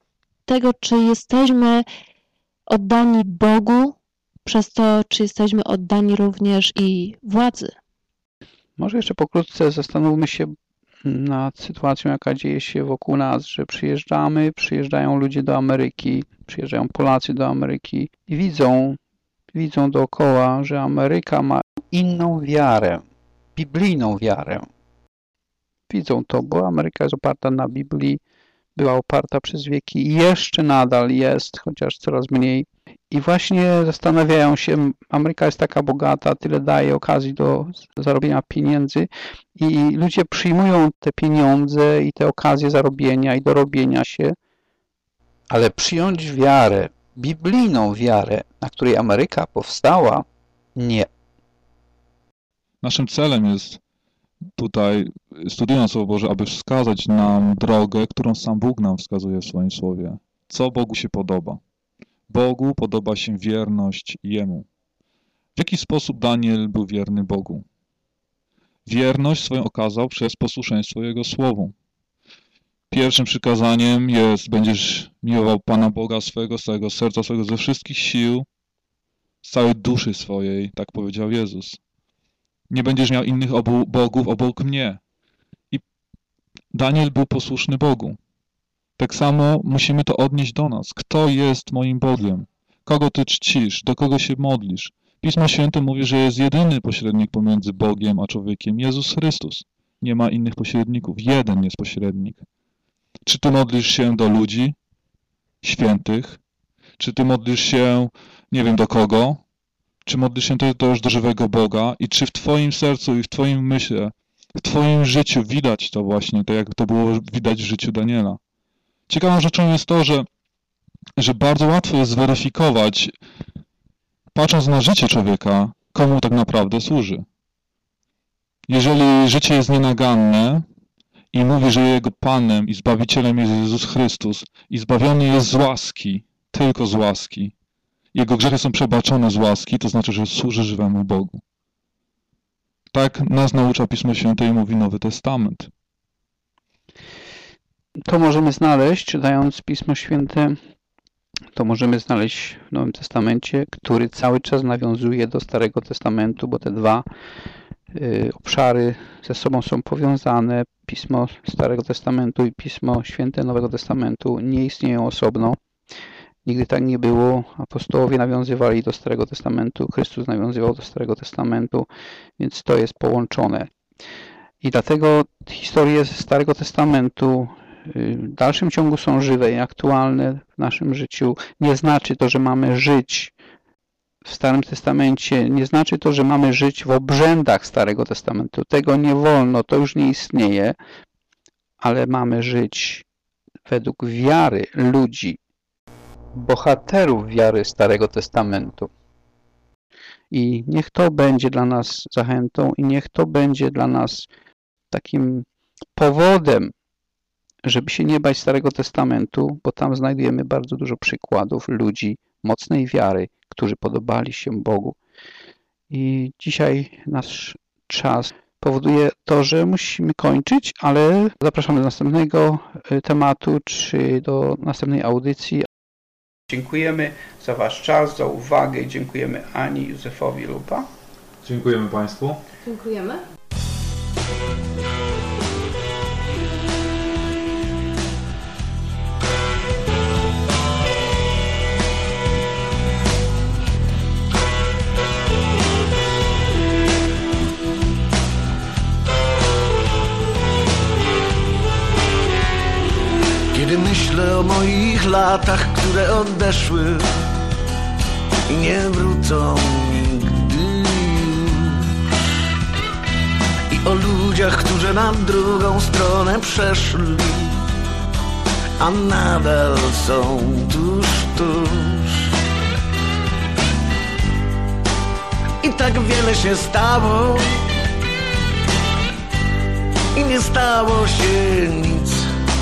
tego, czy jesteśmy oddani Bogu, przez to, czy jesteśmy oddani również i władzy. Może jeszcze pokrótce zastanówmy się nad sytuacją, jaka dzieje się wokół nas, że przyjeżdżają ludzie do Ameryki, przyjeżdżają Polacy do Ameryki i widzą dookoła, że Ameryka ma inną wiarę, biblijną wiarę. Widzą to, bo Ameryka jest oparta na Biblii, była oparta przez wieki i jeszcze nadal jest, chociaż coraz mniej. I właśnie zastanawiają się, Ameryka jest taka bogata, tyle daje okazji do zarobienia pieniędzy i ludzie przyjmują te pieniądze i te okazje zarobienia i dorobienia się, ale przyjąć wiarę, biblijną wiarę, na której Ameryka powstała, nie. Naszym celem jest tutaj, studiując Słowo Boże, aby wskazać nam drogę, którą sam Bóg nam wskazuje w swoim Słowie. Co Bogu się podoba? Bogu podoba się wierność Jemu. W jaki sposób Daniel był wierny Bogu? Wierność swoją okazał przez posłuszeństwo Jego Słowu. Pierwszym przykazaniem jest: będziesz miłował Pana Boga swego, z całego serca swego, ze wszystkich sił, z całej duszy swojej, tak powiedział Jezus. Nie będziesz miał innych bogów obok mnie. I Daniel był posłuszny Bogu. Tak samo musimy to odnieść do nas. Kto jest moim Bogiem? Kogo ty czcisz? Do kogo się modlisz? Pismo Święte mówi, że jest jedyny pośrednik pomiędzy Bogiem a człowiekiem. Jezus Chrystus. Nie ma innych pośredników. Jeden jest pośrednik. Czy ty modlisz się do ludzi świętych? Czy ty modlisz się, nie wiem do kogo? Czy modlisz się też do żywego Boga? I czy w twoim sercu i w twoim myśle, w twoim życiu widać to właśnie, tak jak to było widać w życiu Daniela? Ciekawą rzeczą jest to, że bardzo łatwo jest zweryfikować, patrząc na życie człowieka, komu tak naprawdę służy. Jeżeli życie jest nienaganne i mówi, że jego Panem i Zbawicielem jest Jezus Chrystus i zbawiony jest z łaski, tylko z łaski, jego grzechy są przebaczone z łaski, to znaczy, że służy żywemu Bogu. Tak nas naucza Pismo Święte i mówi Nowy Testament. To możemy znaleźć, czytając Pismo Święte, to możemy znaleźć w Nowym Testamencie, który cały czas nawiązuje do Starego Testamentu, bo te dwa obszary ze sobą są powiązane. Pismo Starego Testamentu i Pismo Święte Nowego Testamentu nie istnieją osobno. Nigdy tak nie było. Apostołowie nawiązywali do Starego Testamentu, Chrystus nawiązywał do Starego Testamentu, więc to jest połączone. I dlatego historie ze Starego Testamentu w dalszym ciągu są żywe i aktualne w naszym życiu. Nie znaczy to, że mamy żyć w Starym Testamencie, nie znaczy to, że mamy żyć w obrzędach Starego Testamentu. Tego nie wolno, to już nie istnieje, ale mamy żyć według wiary ludzi, bohaterów wiary Starego Testamentu. I niech to będzie dla nas zachętą i niech to będzie dla nas takim powodem, żeby się nie bać Starego Testamentu, bo tam znajdujemy bardzo dużo przykładów ludzi mocnej wiary, którzy podobali się Bogu. I dzisiaj nasz czas powoduje to, że musimy kończyć, ale zapraszamy do następnego tematu, czy do następnej audycji. Dziękujemy za Wasz czas, za uwagę. Dziękujemy Ani, Józefowi, Lupa. Dziękujemy Państwu. Dziękujemy. Kiedy myślę o moich latach, które odeszły i nie wrócą nigdy już, i o ludziach, którzy na drugą stronę przeszli, a nadal są tuż, tuż. I tak wiele się stało i nie stało się nic.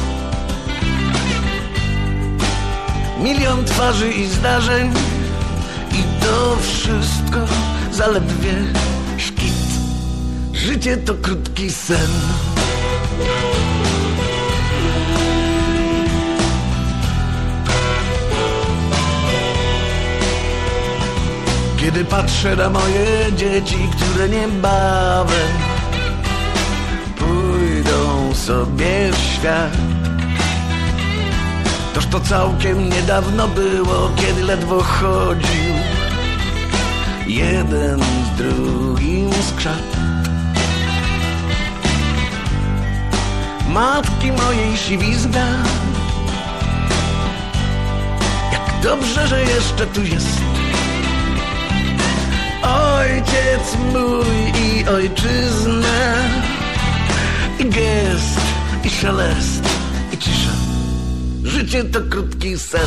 Milion twarzy i zdarzeń i to wszystko zaledwie szkic. Życie to krótki sen. Patrzę na moje dzieci, które niebawem pójdą sobie w świat. Toż to całkiem niedawno było, kiedy ledwo chodził jeden z drugim skrzat. Matki mojej siwizna, jak dobrze, że jeszcze tu jest. Ojciec mój i ojczyzna, i gest, i szelest, i cisza. Życie to krótki sen.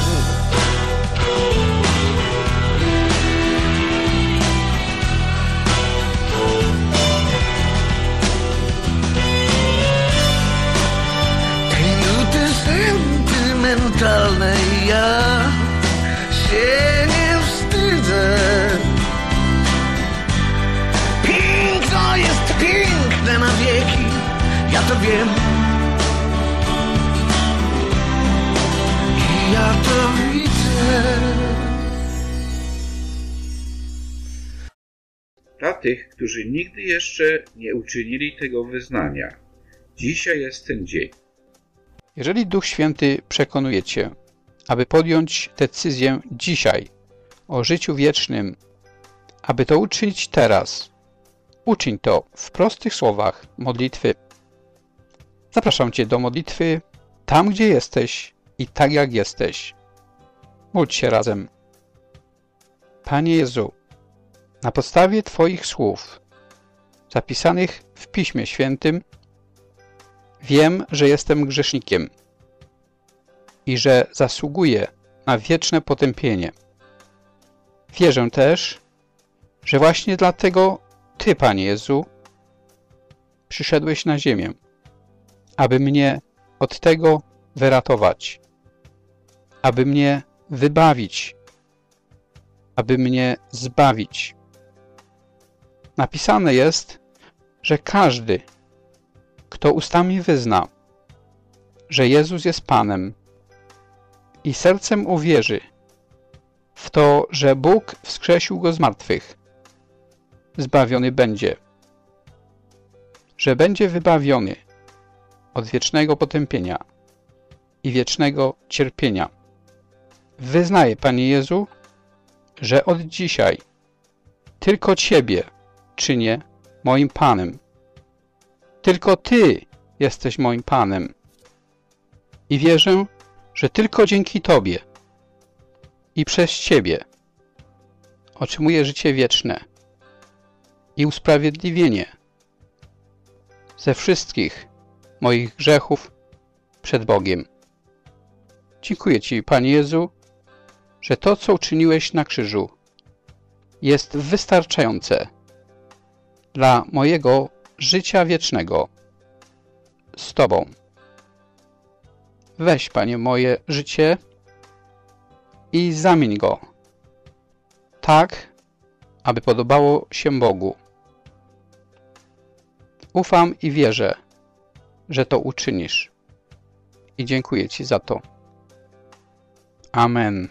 Tej nuty sentymentalnej ja się nie wstydzę. Piękno jest piękne na wieki, ja to wiem. I ja to widzę. Dla tych, którzy nigdy jeszcze nie uczynili tego wyznania, dzisiaj jest ten dzień. Jeżeli Duch Święty przekonuje Cię, aby podjąć decyzję dzisiaj o życiu wiecznym, aby to uczynić teraz, uczyń to w prostych słowach modlitwy. Zapraszam Cię do modlitwy tam, gdzie jesteś i tak jak jesteś. Módl się razem. Panie Jezu, na podstawie Twoich słów zapisanych w Piśmie Świętym wiem, że jestem grzesznikiem i że zasługuję na wieczne potępienie. Wierzę też, że właśnie dlatego Ty, Panie Jezu, przyszedłeś na ziemię, aby mnie od tego wyratować, aby mnie wybawić, aby mnie zbawić. Napisane jest, że każdy, kto ustami wyzna, że Jezus jest Panem i sercem uwierzy w to, że Bóg wskrzesił Go z martwych, zbawiony będzie, że będzie wybawiony od wiecznego potępienia i wiecznego cierpienia. Wyznaję, Panie Jezu, że od dzisiaj tylko Ciebie czynię moim Panem. Tylko Ty jesteś moim Panem. I wierzę, że tylko dzięki Tobie i przez Ciebie otrzymuję życie wieczne i usprawiedliwienie ze wszystkich moich grzechów przed Bogiem. Dziękuję Ci, Panie Jezu, że to, co uczyniłeś na krzyżu, jest wystarczające dla mojego życia wiecznego z Tobą. Weź, Panie, moje życie i zamień go tak, aby podobało się Bogu. Ufam i wierzę, że to uczynisz. I dziękuję Ci za to. Amen.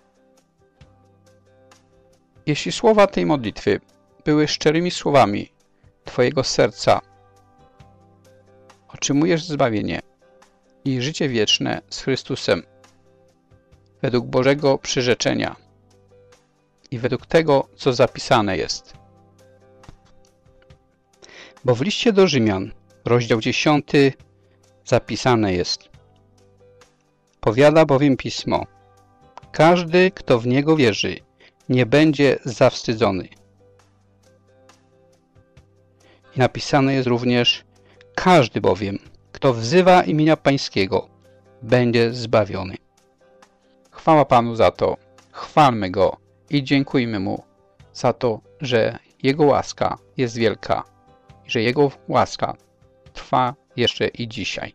Jeśli słowa tej modlitwy były szczerymi słowami Twojego serca, otrzymujesz zbawienie i życie wieczne z Chrystusem według Bożego przyrzeczenia i według tego, co zapisane jest. Bo w liście do Rzymian, rozdział 10, zapisane jest: powiada bowiem Pismo, każdy, kto w Niego wierzy, nie będzie zawstydzony. I napisane jest również: każdy bowiem, kto wzywa imienia Pańskiego, będzie zbawiony. Chwała Panu za to, chwalmy Go i dziękujmy Mu za to, że Jego łaska jest wielka i że Jego łaska trwa jeszcze i dzisiaj.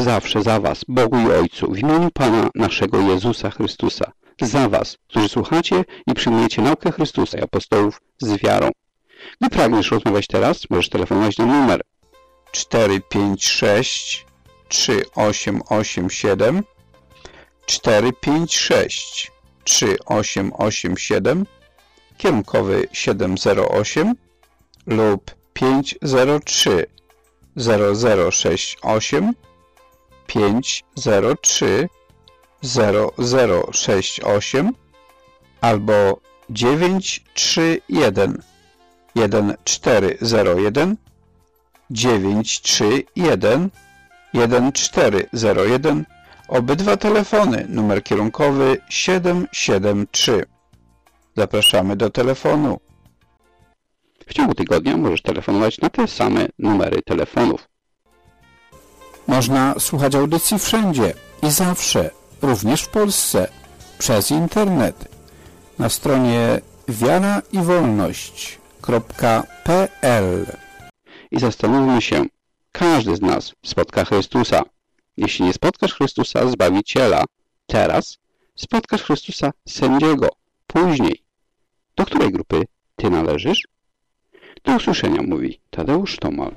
zawsze za Was, Bogu i Ojcu, w imieniu Pana naszego Jezusa Chrystusa, za Was, którzy słuchacie i przyjmujecie naukę Chrystusa i apostołów z wiarą. Gdy pragniesz rozmawiać teraz, możesz telefonować na numer 456 3887 456 3887, kierunkowy 708 lub 503 0068 503 0068 albo 931 1401 931 1401. Obydwa telefony, numer kierunkowy 773. Zapraszamy do telefonu. W ciągu tygodnia możesz telefonować na te same numery telefonów. Można słuchać audycji wszędzie i zawsze, również w Polsce, przez internet. Na stronie wiaraiwolność.pl. I zastanówmy się, każdy z nas spotka Chrystusa. Jeśli nie spotkasz Chrystusa, Zbawiciela, teraz spotkasz Chrystusa, Sędziego, później. Do której grupy Ty należysz? Do usłyszenia, mówi Tadeusz Tomal.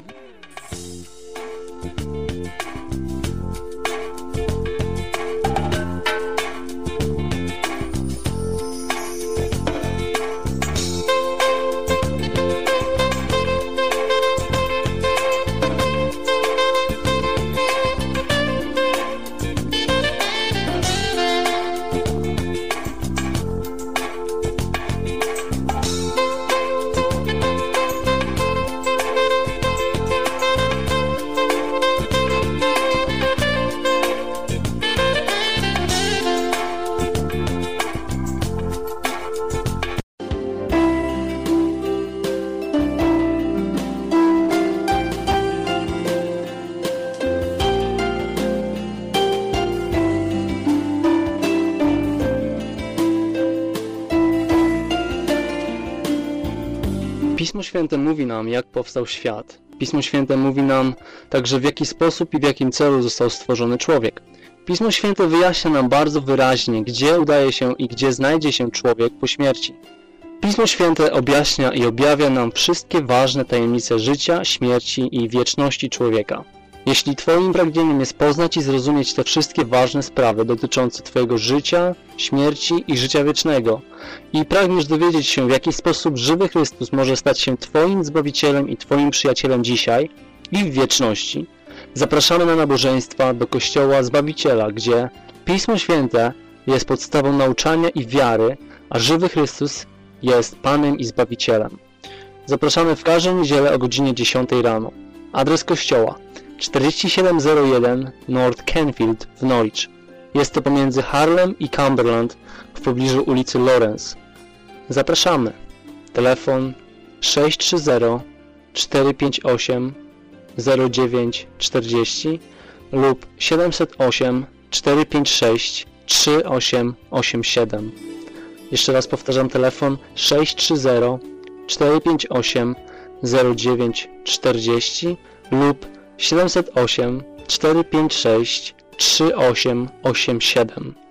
Pismo Święte mówi nam, jak powstał świat. Pismo Święte mówi nam także, w jaki sposób i w jakim celu został stworzony człowiek. Pismo Święte wyjaśnia nam bardzo wyraźnie, gdzie udaje się i gdzie znajdzie się człowiek po śmierci. Pismo Święte objaśnia i objawia nam wszystkie ważne tajemnice życia, śmierci i wieczności człowieka. Jeśli Twoim pragnieniem jest poznać i zrozumieć te wszystkie ważne sprawy dotyczące Twojego życia, śmierci i życia wiecznego i pragniesz dowiedzieć się, w jaki sposób żywy Chrystus może stać się Twoim Zbawicielem i Twoim przyjacielem dzisiaj i w wieczności, zapraszamy na nabożeństwa do Kościoła Zbawiciela, gdzie Pismo Święte jest podstawą nauczania i wiary, a żywy Chrystus jest Panem i Zbawicielem. Zapraszamy w każdą niedzielę o godzinie 10 rano. Adres kościoła 4701 North Canfield w Norwich. Jest to pomiędzy Harlem i Cumberland w pobliżu ulicy Lawrence. Zapraszamy. Telefon 630 458 0940 lub 708 456 3887. Jeszcze raz powtarzam, telefon 630 458 0940 lub 708 456 3887.